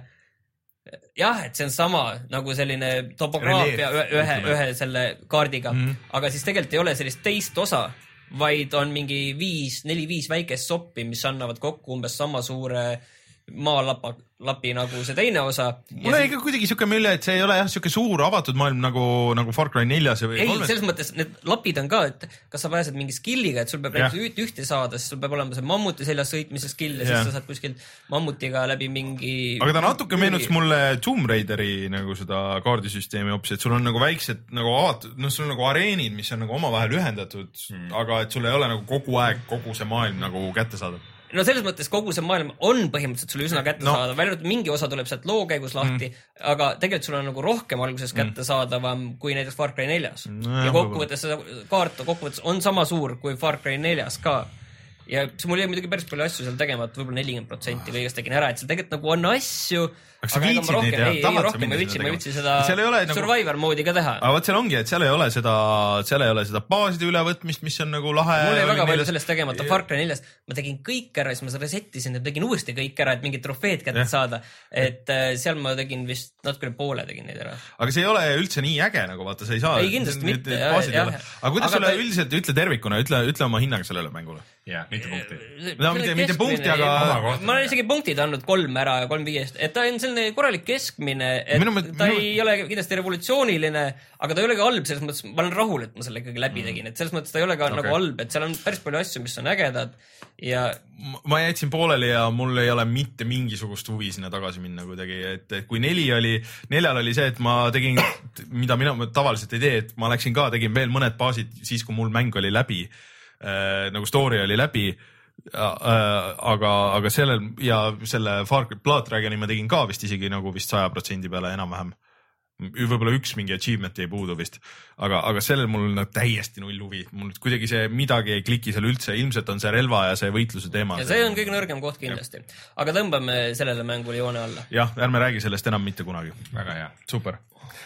jah, et see on sama nagu selline topograafia ühe, ühe, ühe selle kaardiga, mm. aga siis tegelikult ei ole sellist teist osa, vaid on mingi viis, neli, viis väikest soppi, mis annavad kokku umbes sama suure maalapa, lapi nagu see teine osa. Mulle ei ka kuidagi siuke mulje, et see ei ole jah siuke suur avatud maailm nagu, nagu Far Cry neljas või ei, kolmes. Selles mõttes need lapid on ka, et kas sa pääsed mingi skilliga, et sul peab üht, ühte saada, siis sul peab olema see mammuti seljas sõitmise skill ja, ja siis sa saad kuskil mammutiga läbi mingi... Aga ta natuke meenutas mulle Tomb Raideri nagu seda kaardisüsteemi hoopis, et sul on nagu väiksed nagu avatud, noh sul on nagu areenid, mis on nagu omavahel ühendatud, hmm. aga et sul ei ole nagu kogu aeg kogu see maailm nagu kätte saada. No selles mõttes kogu see maailm on põhimõtteliselt sulle üsna kätte no. saada, välja mingi osa tuleb sealt loo käigus lahti, mm. aga tegelikult sul on nagu rohkem alguses kätte mm. saadavam kui näiteks Far Cry neljas. No, ja kokkuvõttes seda kaart kokkuvõttes on sama suur kui Far Cry neljas ka. Ja see mul jäi muidugi päris palju asju seal tegema, et võib-olla nelikümmend protsenti kõigest tegin ära, et seal tegelikult nagu on asju, aga sa viitsid neid ja tahad sa minna seda tegema? Ma viitsin seda Survivor moodi ka teha. Aga võt seal ongi, et seal ei ole seda, seal ei ole seda baaside ülevõtmist, mis on nagu lahe. Mul ei väga palju sellest tegemata Far Cry neljas. Ma tegin kõik ära, siis ma resettisin ja tegin uuesti kõik ära, et mingid trofeed kätte saada. Et seal ma tegin vist natuke poole tegin neid ära. Aga see ei ole üldse nii äge, nagu vaata, sa ei saa. Ei kindlasti mitte. Aga kuidas sulle üldiselt ütle tervikuna, ütle, ütle oma hinnang sellele mängule? Jah, mitte punkti. No, mitte, mitte punkti, aga... Ma olen isegi punktid andnud kolm ära ja kolm viiest. Et ta on selline korralik keskmine, et minu, ta minu... ei ole kindlasti revolutsiooniline, aga ta ei ole ka halb, selles mõttes ma olen rahul, et ma selle ikkagi läbi tegin. Et selles mõttes ta ei ole ka okay. nagu halb, et seal on päris palju asju, mis on ägedad ja... Ma jätsin pooleli ja mul ei ole mitte mingisugust huvi sinna tagasi minna kuidagi. Et kui neli oli, neljal oli see, et ma tegin, mida mina tavaliselt ei tee, et ma läksin ka, tegin veel mõned baasid siis, kui mul mäng oli läbi. Äh, nagu story oli läbi ja, äh, aga, aga sellel ja selle Far Cry Blood Dragoni ma tegin ka vist isegi nagu vist saja protsendi peale enam-vähem. Võib-olla üks mingi achievement ei puudu vist, aga, aga sellel mul on täiesti null huvi. Mul kuidagi see midagi ei kliki seal üldse, ilmselt on see relva ja see võitluse teema. Ja see on kõige nõrgem koht kindlasti, aga tõmbame sellele mängule joone alla. Jah, ärme räägi sellest enam mitte kunagi. Väga hea. Super.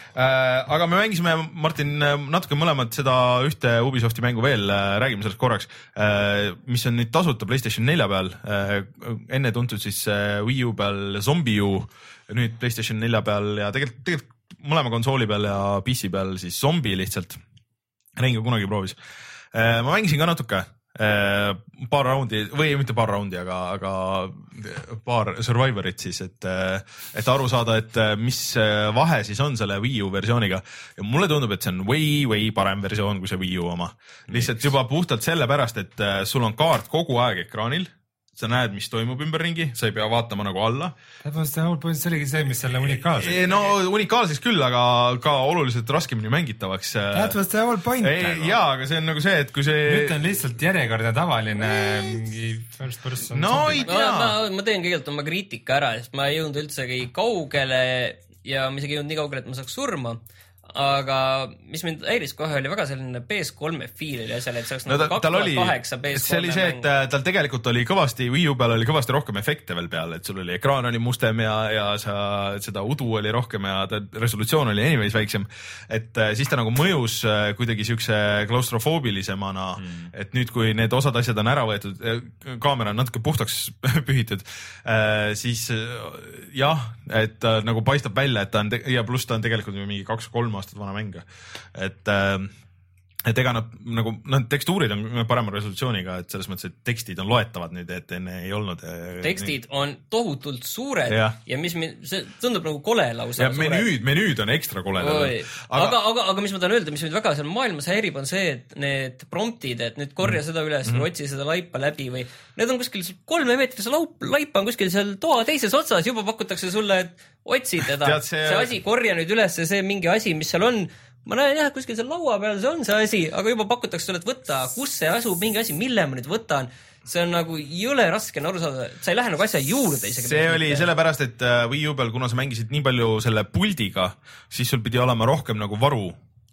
Äh, aga me mängisime, Martin, natuke mõlemad seda ühte Ubisofti mängu veel, räägime sellest korraks, äh, mis on nüüd tasuta PlayStation nelja peal, äh, enne tuntud siis Wii U peal Zombie U, nüüd PlayStation nelja peal ja tegelikult, tegelikult mõlema konsooli peal ja P C peal siis Zombie lihtsalt. Rein ka kunagi proovis. Ma mängisin ka natuke, paar raundi või mitte paar raundi, aga, aga paar Survivorit siis, et, et aru saada, et mis vahe siis on selle Wii U versiooniga. Ja mulle tundub, et see on way, way parem versioon kui see Wii U oma. Lihtsalt juba puhtalt sellepärast, et sul on kaart kogu aeg ekraanil. Sa näed, mis toimub ümberringi, sa ei pea vaatama nagu alla. See oligi see, mis selle unikaalseks. No unikaalseks küll, aga ka oluliselt raskemini mängitavaks. That was the whole point. Ei, jaa, aga see on nagu see, et kui see... Nüüd on lihtsalt järjekordne tavaline mingi first person. No ei tea. Ma, ma, ma teen kõigepealt oma kriitika ära, sest ma ei jõudnud üldsegi kaugele ja ma isegi ei jõudnud nii kaugele, et ma saaks surma. Aga mis mind häiris kohe oli väga selline P S kolme fiil oli asjale, et see oleks no, nagu kaks tuhat kaheksa P S kolme see oli see, et mäng. Tal tegelikult oli kõvasti, Wii U peal oli kõvasti rohkem efekte veel peal, et sul oli ekraan oli mustem ja, ja sa, seda udu oli rohkem ja ta resolutsioon oli anyways väiksem. Et siis ta nagu mõjus kuidagi siukse klaustrofoobilisemana, mm. et nüüd kui need osad asjad on ära võetud, kaamera on natuke puhtaks pühitud, siis jah, et nagu paistab välja, et ta on, ja pluss ta on tegelikult mingi kaks-kolm aastat vana mäng. Et, et ega nad nagu, nad tekstuurid on parema resolutsiooniga, et selles mõttes, et tekstid on loetavad nüüd, et enne ei olnud. Tekstid on tohutult suured ja, ja mis mi, see tundub nagu kole lausa. Ja menüüd, menüüd on ekstra kole. Aga... Aga, aga, aga mis ma tahan öelda, mis mind väga seal maailmas häirib, on see, et need promptid, et nüüd korja mm. seda üles mm. või otsi seda laipa läbi või need on kuskil kolme meetris laup, laipa on kuskil seal toa teises otsas, juba pakutakse sulle, et otsi teda. Tead, see... see asi, korja nüüd üles see mingi asi, mis seal on. Ma näen jah, kuskil seal laua peal see on see asi, aga juba pakutakse sulle, et võtta, kus see asub, mingi asi, mille ma nüüd võtan. See on nagu jõle raske aru saada, sa ei lähe nagu asja juurde isegi. See oli sellepärast, et Wii U peal, kuna sa mängisid nii palju selle puldiga, siis sul pidi olema rohkem nagu varu.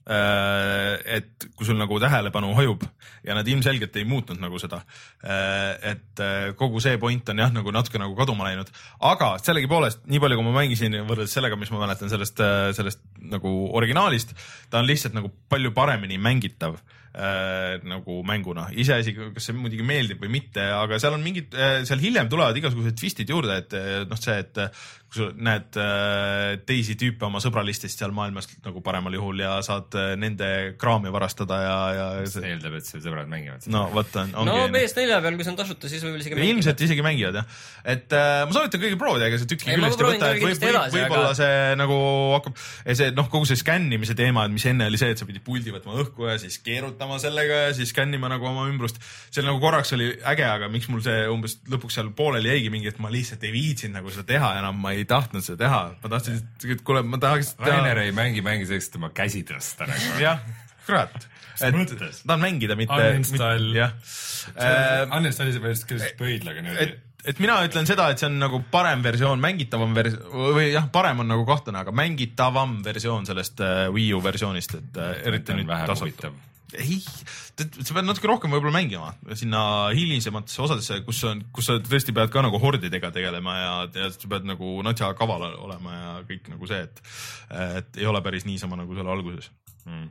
Et kui sul nagu tähelepanu hajub ja nad ilmselgelt ei muutnud nagu seda, et kogu see point on jah, nagu natuke nagu kaduma läinud, aga sellegi poolest, nii palju kui ma mängisin võrreldes sellega, mis ma mäletan sellest, sellest nagu originaalist, ta on lihtsalt nagu palju paremini mängitav äh, nagu mänguna. Iseasi, kas see muidugi meeldib või mitte, aga seal on mingid, seal hiljem tulevad igasugused twistid juurde, et noh see, et kui sa näed äh, teisi tüüpe oma sõbralistest seal maailmas nagu paremal juhul ja saad äh, nende kraami varastada ja, ja see eeldab, et see sõbrad mängivad. No, võt on, no P S neli peal, kui see on tasuta, siis võib-olla isegi mängivad. Ilmselt isegi mängivad, jah. Et äh, ma soovitan kõige proovida, ega see tükki küljest ei võtta, et võib, võib, võib-olla aga... see nagu hakkab, see, noh, kogu see skännimise teema, et mis enne oli see, et sa pidid puldi võtma õhku ja siis keerutama sellega ja siis skännima nagu oma ümbrust. See nagu korraks oli äge, aga miks mul see umbes lõpuks seal pooleli jäigi mingi, et ma lihtsalt ei viitsin nagu seda teha enam, ma ei tahtnud seda teha. Ma tahtsin, et kuule, ma tahaks teha... Rainer ei mängi, mängi selleks, et ma käsi tõsta. jah, kurat. Tahan mängida, mitte... Uninstall. Jah. Uninstall see pärast küll pöidlaga nüüd. Et, et mina ütlen seda, et see on nagu parem versioon, mängitavam versioon, või jah, parem on nagu kahtlane, aga mängitavam versioon sellest Wii U versioonist, et eriti nüüd tasata. Ei, sa pead natuke rohkem võib-olla mängima sinna hilisematesse osadesse, kus, on, kus sa tõesti pead ka nagu hordidega tegelema ja, ja sa pead nagu natsa kaval olema ja kõik nagu see, et, et ei ole päris niisama nagu selle alguses. Hmm.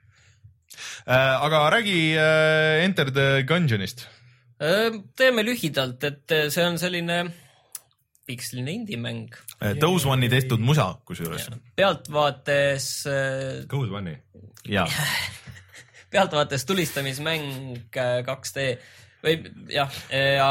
Äh, aga räägi äh, Enter the Gungeonist. Teeme lühidalt, et see on selline piksline indie-mäng. Those One'i tehtud musa, kusjuures. Pealtvaates... Code One'i. Jaa. Pealtvaates tulistamismäng kaks D või jah, ja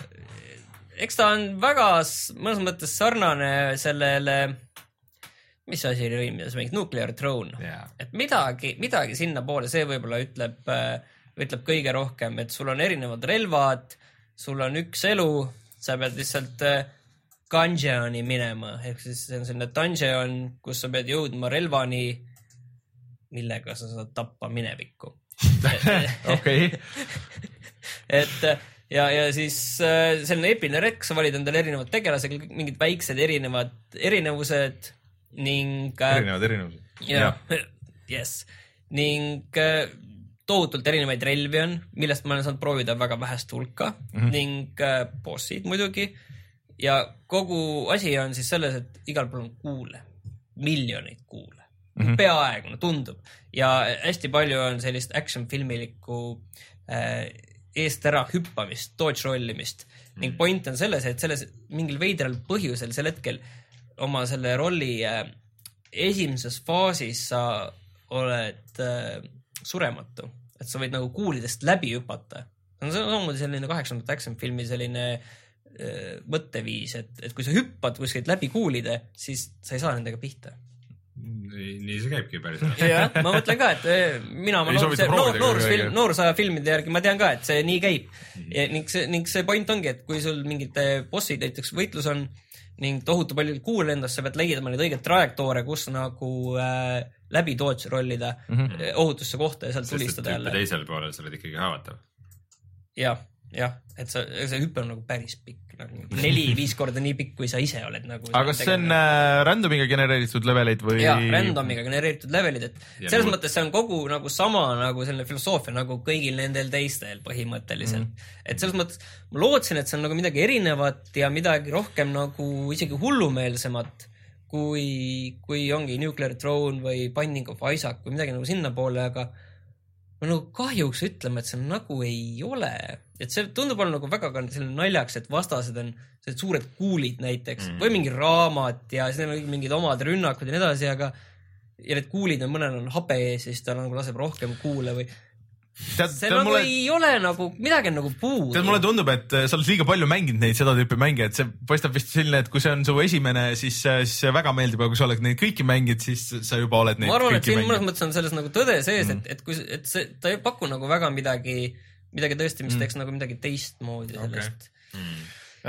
eks ta on väga mõnes mõttes sarnane sellele, mis asi oli rõimides mäng, Nuclear Throne, yeah. Et midagi, midagi sinna poole, see võib-olla ütleb, ütleb kõige rohkem, et sul on erinevad relvad, sul on üks elu, sa pead lihtsalt dungeoni minema, ehk siis see on selline dungeon, kus sa pead jõudma relvani, millega sa saad tappa minevikku. Okei. Et ja, ja siis selline epiline rekk, sa valid endale erinevad tegelased, mingid väiksed erinevad erinevused ning... Erinevad erinevused. Ja, yes. Ning tohutult erinevaid relvi on, millest ma olen saanud proovida väga vähest hulka mm-hmm. ning bossid muidugi. Ja kogu asi on siis selles, et igal pool on kuule. Miljoneid kuule. Mm-hmm. Peaaegu, no tundub. Ja hästi palju on sellist action-filmilikku äh, eest ära hüppamist, dodge rollimist. Mm-hmm. Ning point on selles, et selles mingil veidral põhjusel sel hetkel oma selle rolli äh, esimeses faasis sa oled äh, surematu. Et sa võid nagu kuulidest läbi hüpata. on samamoodi selline kaheksakümnendate action filmi selline äh, mõtteviis, et, et kui sa hüppad kuskilt läbi kuulide, siis sa ei saa nendega pihta. Nii, nii see käibki päris. jah, ma mõtlen ka, et mina ma noor, noor, noorusfilm, noorusaja filmide järgi ma tean ka, et see nii käib. Ja ning, see, ning see point ongi, et kui sul mingid bossid, näiteks võitlus on ning tohutu palju kuule endast, sa pead leidma neid õiget trajektoore, kus nagu äh, läbi tootsi rollida mm -hmm. ohutusse kohta ja sealt tulistada jälle. Teisel poolel sa oled ikkagi haavatav. jah, jah, et sa, see hüppe on nagu päris pikk. Nagu neli-viis korda nii pikk, kui sa ise oled nagu. Aga kas see on äh, randomiga genereeritud levelid või? Jaa, randomiga genereeritud levelid, et ja selles mul... mõttes see on kogu nagu sama nagu selline filosoofia nagu kõigil nendel teistel põhimõtteliselt. Mm. Et selles mõttes ma lootsin, et see on nagu midagi erinevat ja midagi rohkem nagu isegi hullumeelsemat, kui, kui ongi Nuclear Throne või Binding of Isaac või midagi nagu sinna poole, aga ma nagu kahjuks ütleme, et see nagu ei ole. Et see tundub olla nagu väga ka selline naljaks, et vastased on sellised suured kuulid näiteks mm. või mingi raamat ja siis neil on mingid omad rünnakud ja nii edasi, aga ja need kuulid on, mõnel on habe ees ja siis ta nagu laseb rohkem kuule või tead, see tead nagu mulle... ei ole nagu, midagi on nagu puudu. Tead, mulle tundub, et sa oled liiga palju mänginud neid seda tüüpi mänge, et see paistab vist selline, et kui see on su esimene, siis, siis see väga meeldib, aga kui sa oled neid kõiki mängid, siis sa juba oled neid ma arvan, kõiki et siin mõnes mõttes on selles nagu tõde sees, mm. et, et, kui, et see, ta ei paku nagu väga midagi midagi tõesti, mis mm. teeks nagu midagi teistmoodi sellest. Okay. Mm.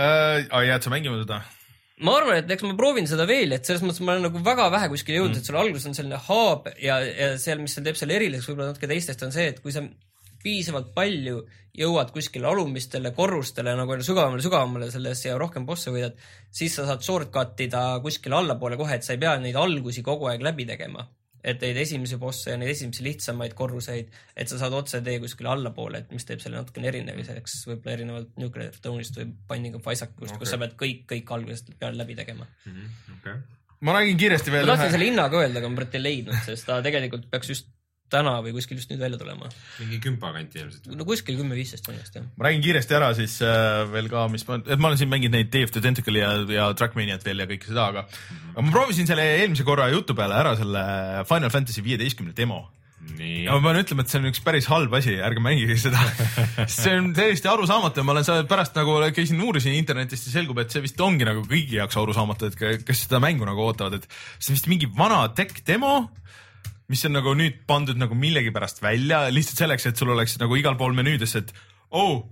Uh, jääd sa mängima seda? Ma arvan, et eks ma proovin seda veel, et selles mõttes ma olen nagu väga vähe kuskil jõudnud, mm. et sul alguses on selline haab ja, ja seal, mis seal teeb selle eriliseks võib-olla natuke teistest on see, et kui sa piisavalt palju jõuad kuskile alumistele korrustele nagu sügavamale, sügavamale selles ja rohkem bosse võidad, siis sa saad shortcutida kuskile allapoole kohe, et sa ei pea neid algusi kogu aeg läbi tegema. Et neid esimesi bosse ja neid esimesi lihtsamaid korruseid, et sa saad otse tee kuskile allapoole, et mis teeb selle natukene erineviseks, võib-olla erinevalt Nuclear Throne'ist või Binding of Isaacust, okay. kus sa pead kõik, kõik algusest peale läbi tegema. Mm-hmm. Okay. Ma räägin kiiresti veel. Ma tahtsin selle hinnaga öelda, aga ma praegu ei leidnud, sest ta tegelikult peaks just täna või kuskil just nüüd välja tulema. Mingi kümpa kanti ilmselt. No kuskil kümme viisteist tunnist, jah. Ma räägin kiiresti ära siis äh, veel ka, mis ma, et ma olen siin mänginud neid Day of the Tentacle ja, ja Trackmaniat veel ja kõike seda, aga, mm-hmm. aga ma proovisin selle eelmise korra jutu peale ära selle Final Fantasy viieteistkümne demo. Nii. Ja ma pean ütlema, et see on üks päris halb asi, ärge mängige seda. See on täiesti arusaamatu, ma olen seal pärast nagu käisin uurisin internetist ja selgub, et see vist ongi nagu kõigi jaoks arusaamatu, et kes seda mängu nagu ootavad, et see on vist mingi vana tech demo, mis on nagu nüüd pandud nagu millegi pärast välja, lihtsalt selleks, et sul oleks nagu igal pool menüüdes, et oh,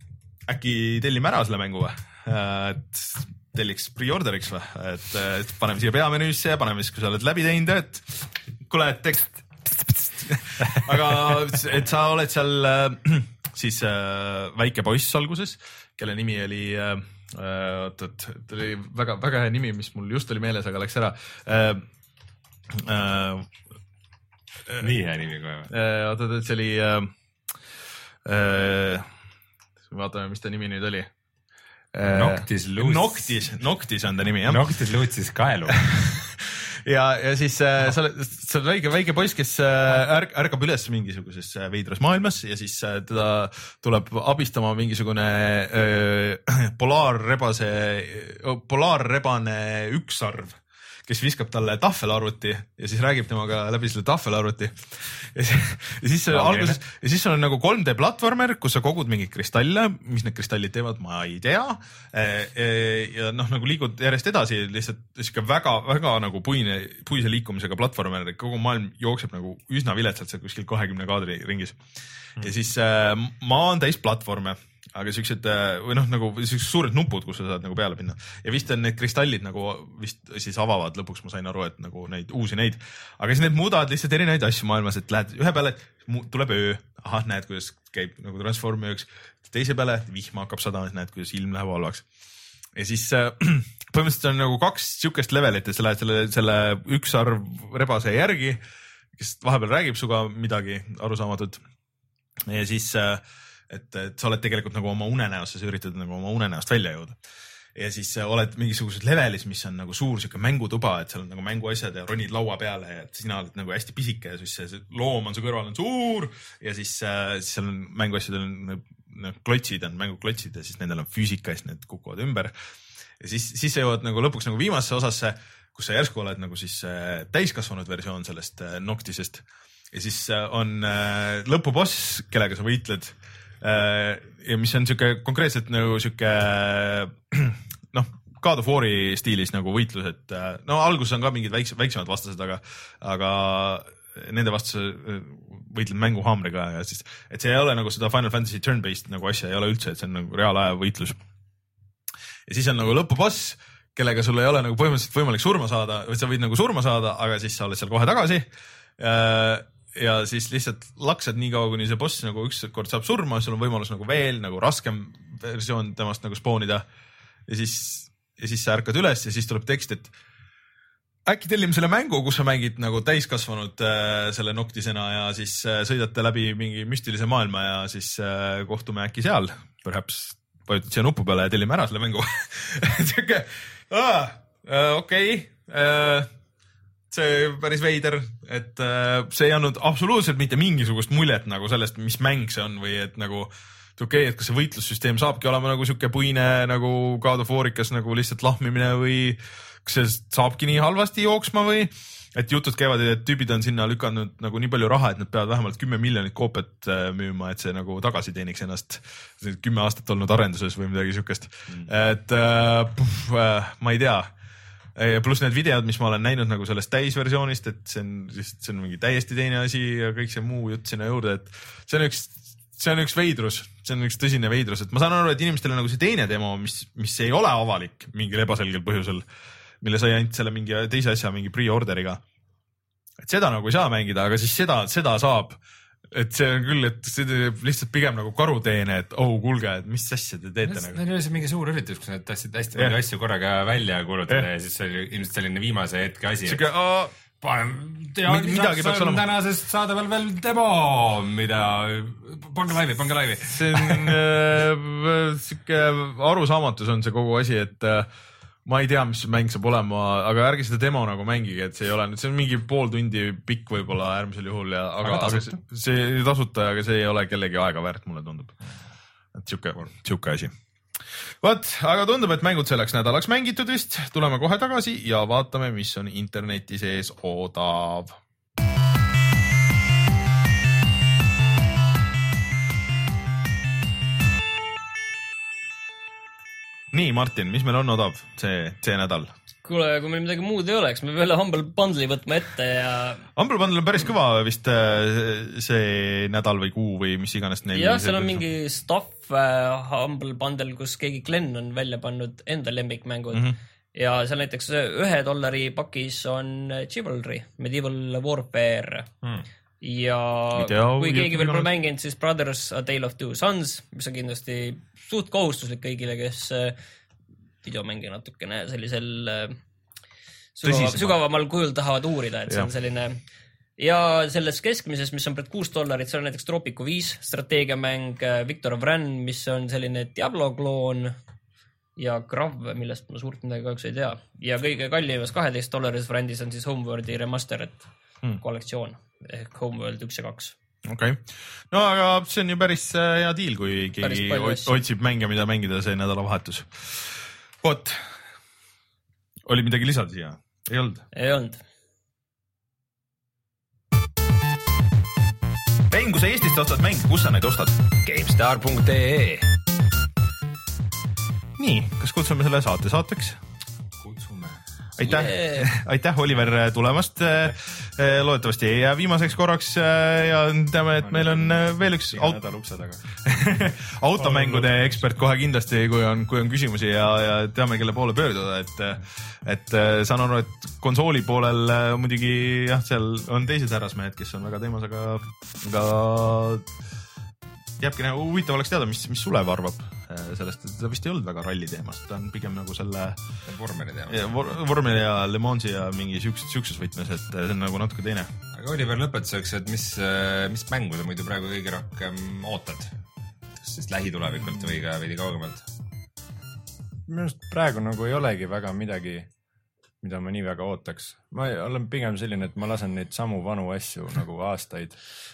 äkki tellime ära selle mängu või? Et telliks pre-orderiks või? Et, et paneme siia peamenüüsse ja paneme siis, kui sa oled läbi teinud, et kuule, et tekst. Aga et sa oled seal siis väike poiss alguses, kelle nimi oli, oot, oot, ta oli väga, väga hea nimi, mis mul just oli meeles, aga läks ära. Nii hea nimi kohe. Oot, oot, see oli, vaatame, mis ta nimi nüüd oli. Noctis Lucis. Noctis, Noctis on ta nimi, jah. Noctis Lucis kaelu. ja, ja siis äh, sa oled, sa oled väike, väike poiss, kes äh, ärk, ärkab üles mingisuguses veidras maailmas ja siis äh, teda tuleb abistama mingisugune äh, polaarrebase, polaarrebane ükssarv, kes viskab talle tahvelarvuti ja siis räägib temaga läbi selle tahvelarvuti. Ja siis, ja siis, okay. alguses, ja siis on nagu kolm D platvormer, kus sa kogud mingid kristalle, mis need kristallid teevad, ma ei tea. Ja noh, nagu liigud järjest edasi, lihtsalt siuke väga, väga nagu puine, puise liikumisega platvormer, kogu maailm jookseb nagu üsna viletsalt seal kuskil kahekümne kaadri ringis. Ja siis äh, maa on täis platvorme, aga siuksed või noh, nagu siuksed suured nupud, kus sa saad nagu peale pinna ja vist on need kristallid nagu vist siis avavad lõpuks, ma sain aru, et nagu neid uusi neid, aga siis need muudavad lihtsalt erinevaid asju maailmas, et lähed ühe peale, tuleb öö, ahah, näed, kuidas käib nagu transformi ööks, teise peale vihma hakkab sadama, näed, kuidas ilm läheb halvaks ja siis äh, põhimõtteliselt on nagu kaks siukest levelit ja sa lähed selle, selle ükssarv rebase järgi, kes vahepeal räägib suga midagi arusaamatut ja siis äh, Et, et sa oled tegelikult nagu oma unenäosse, sa üritad nagu oma unenäost välja jõuda. Ja siis oled mingisugused levelis, mis on nagu suur siuke mängutuba, et seal on nagu mänguasjad ja ronid laua peale ja et sina oled nagu hästi pisike ja siis see loom on su kõrval on suur ja siis, siis seal on mänguasjad on klotsid, on mänguklotsid ja siis nendel on füüsika ja siis need kukuvad ümber. Ja siis, siis sa jõuad nagu lõpuks nagu viimasesse osasse, kus sa järsku oled nagu siis täiskasvanud versioon sellest Noctisest ja siis on lõpuboss, kellega sa võitled ja mis on siuke konkreetselt nagu siuke noh, God of War'i stiilis nagu võitlus, et no alguses on ka mingid väikse, väiksemad vastased, aga, aga nende vastu võitled mänguhaamriga ja siis, et see ei ole nagu seda Final Fantasy turn-based nagu asja ei ole üldse, et see on nagu reaalaja võitlus. Ja siis on nagu lõpuboss, kellega sul ei ole nagu põhimõtteliselt võimalik surma saada, või sa võid nagu surma saada, aga siis sa oled seal kohe tagasi. Ja siis lihtsalt laksad nii kaua, kuni see boss nagu üks kord saab surma, sul on võimalus nagu veel nagu raskem versioon temast nagu spoonida ja siis, ja siis sa ärkad üles ja siis tuleb tekst, et äkki tellime selle mängu, kus sa mängid nagu täiskasvanud äh, selle noktisena ja siis äh, sõidate läbi mingi müstilise maailma ja siis äh, kohtume äkki seal. Perhaps vajutad siia nupu peale ja tellime ära selle mängu. Siuke, ah, äh, okei okay. äh, see päris veider, et äh, see ei andnud absoluutselt mitte mingisugust muljet nagu sellest, mis mäng see on või et nagu okei okay,, et kas see võitlussüsteem saabki olema nagu siuke puine nagu God of War'ikas nagu lihtsalt lahmimine või kas see saabki nii halvasti jooksma või et jutud käivad, et tüübid on sinna lükanud nagu nii palju raha, et nad peavad vähemalt kümme miljonit koopiat müüma, et see nagu tagasi teeniks ennast kümme aastat olnud arenduses või midagi siukest mm. et äh, puh, äh, ma ei tea. Pluss need videod, mis ma olen näinud nagu sellest täisversioonist, et see on, see on mingi täiesti teine asi ja kõik see muu jutt sinna juurde, et see on üks, see on üks veidrus, see on üks tõsine veidrus, et ma saan aru, et inimestele nagu see teine demo, mis, mis ei ole avalik mingil ebaselgel põhjusel, mille sai ainult selle mingi teise asja mingi pre-orderiga. Et seda nagu ei saa mängida, aga siis seda, seda saab. Et see on küll, et see teeb lihtsalt pigem nagu karuteene, et oh, kuulge, et mis asja te teete nagu. Neil oli see mingi suur üritus, kus nad tahtsid hästi palju asju korraga välja kuulutada ja, ja siis oli ilmselt selline viimase hetke asi. Siuke, aa, panem, teagi saaks on tänasest saadaval veel demo, mida, pange laivi, pange laivi. See on äh, siuke arusaamatus on see kogu asi, et äh, ma ei tea, mis mäng saab olema, aga ärge seda demo nagu mängige, et see ei ole, see on mingi pool tundi pikk võib-olla äärmisel juhul ja aga, aga, aga see, see ei tasuta, aga see ei ole kellegi aega väärt, mulle tundub. Et siuke, siuke asi. Võt, aga tundub, et mängud selleks nädalaks mängitud vist, tuleme kohe tagasi ja vaatame, mis on interneti sees odav. Nii, Martin, mis meil on odav see, see nädal? Kuule, kui meil midagi muud ei oleks, me peale Humble Bundle'i võtma ette ja... Humble Bundle on päris kõva vist see nädal või kuu või mis iganes neil... Jah, seal on mingi stuff uh, Humble Bundle, kus keegi Glenn on välja pannud enda lemmikmängud mm -hmm. ja seal näiteks ühe dollari pakis on Chivalry, Medieval Warfare mm. ja Video, kui keegi veel pole mänginud, siis Brothers A Tale of Two Sons, mis on kindlasti suht kohustuslik kõigile, kes videomänge natukene sellisel sügav, sügavamal kujul tahavad uurida, et see ja. On selline ja selles keskmises, mis on praegu kuus dollarit, seal on näiteks Tropico viis strateegiamäng, Victor of Ran, mis on selline Diablo kloon ja Grav, millest ma suurt midagi kahjuks ei tea ja kõige kallimas kaheteist dollaris variandis on siis Homeworldi Remastered hmm. kollektsioon ehk Homeworld üks ja kaks. Okei, okay. No aga see on ju päris hea diil, kui keegi otsib mänge, mida mängida see nädalavahetus. Vot, oli midagi lisada siia? Ei olnud? Ei olnud. Mäng, kui sa Eestist ostad mäng, kus sa neid ostad? GameStar punkt ee Nii, kas kutsume selle saate saateks? Kutsume. Aitäh, yeah. Aitäh Oliver tulemast. Loodetavasti ei jää viimaseks korraks ja teame, et meil on veel üks aut... automängude ekspert kohe kindlasti, kui on, kui on küsimusi ja, ja teame, kelle poole pöörduda, et, et saan aru, et konsooli poolel muidugi jah, seal on teised härrasmehed, kes on väga teemas, aga, aga jääbki nagu huvitav oleks teada, mis, mis Sulev arvab sellest, et ta vist ei olnud väga ralli teemast, ta on pigem nagu selle vormeli teemast. Vor, vormeli ja Le Mansi ja mingi siukses, siukses võtmes, et see on nagu natuke teine. Aga Oliver lõpetuseks, et mis, mis mängu sa muidu praegu kõige rohkem ootad? Siis lähitulevikult või ka veidi kaugemalt? Minu arust praegu nagu ei olegi väga midagi, mida ma nii väga ootaks. Ma olen pigem selline, et ma lasen neid samu vanu asju nagu aastaid.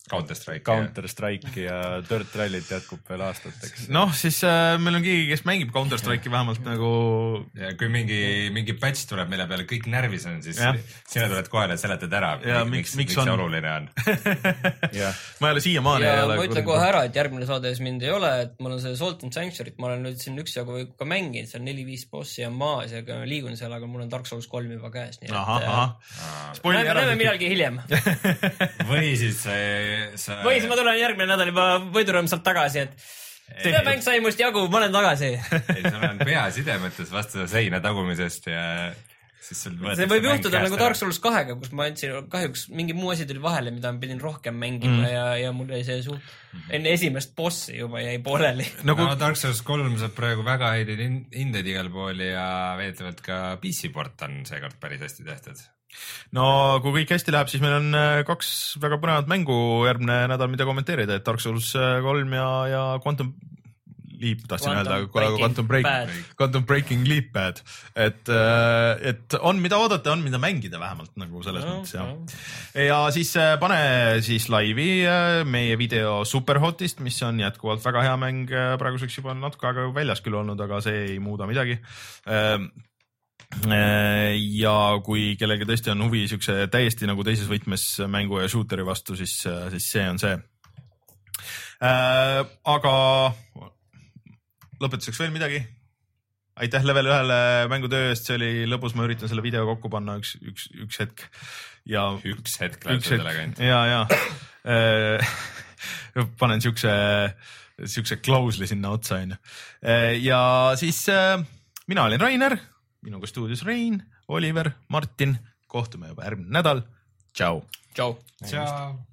Counter-Strike. Counter-Strike'i ja Dirt Rally't jätkub veel aastateks. noh, siis äh, meil on keegi, kes mängib Counter-Strike'i vähemalt nagu. Ja kui mingi, mingi patch tuleb, mille peale kõik närvis on, siis ja. Sina tuled kohale ja seletad ära, ja, miks, miks, miks on... see oluline on. ma ei ole siiamaani. Ja ma ütlen kohe ära, et järgmine saades mind ei ole, et mul on see Salt and Sanctuary't, ma olen nüüd siin üksjagu ka mänginud, seal neli-viis bossi on maas ja liigun seal, aga mul on Dark Souls kolm juba käes. Nii aha, et, aha. Näeme, näeme millalgi hiljem. Või siis see... Sa... või siis ma tulen järgmine nädal juba võidurõmsalt tagasi, et see mäng sai must jagu, ma olen tagasi. Ei, sul on pea sidemetes vastu seina tagumisest ja siis sul see võib juhtuda nagu Dark Souls kahega, kus ma andsin kahjuks mingi muu asi tuli vahele, mida ma pidin rohkem mängima mm. ja, ja mul jäi see suht enne esimest bossi juba jäi pooleli. Nagu... No, Dark Souls kolm saab praegu väga häid hinded igal pool ja veetavalt ka P C port on seekord päris hästi tehtud. No kui kõik hästi läheb, siis meil on kaks väga põnevat mängu järgmine nädal, mida kommenteerida, et Dark Souls kolm ja, ja Quantum Leap, tahtsin öelda, Quantum Break, Quantum Breaking Leap Pad, et, et on mida oodata, on mida mängida vähemalt nagu selles no, mõttes, jah. No. Ja siis pane siis laivi meie video Superhotist, mis on jätkuvalt väga hea mäng, praeguseks juba natuke aega väljas küll olnud, aga see ei muuda midagi. Ja kui kellelgi tõesti on huvi siukse täiesti nagu teises võtmes mängu ja shooteri vastu, siis, siis see on see. Aga lõpetuseks veel midagi. Aitäh Level ühele mängutöö eest, see oli lõbus, ma üritan selle video kokku panna üks, üks, üks hetk. Ja üks hetk läheb selle kant. Ja, ja. Panen siukse, siukse klausli sinna otsa. Ja siis mina olin Rainer, minuga stuudios Rein, Oliver, Martin. Kohtume juba järgmine nädal. Tšau. Tšau. Tšau.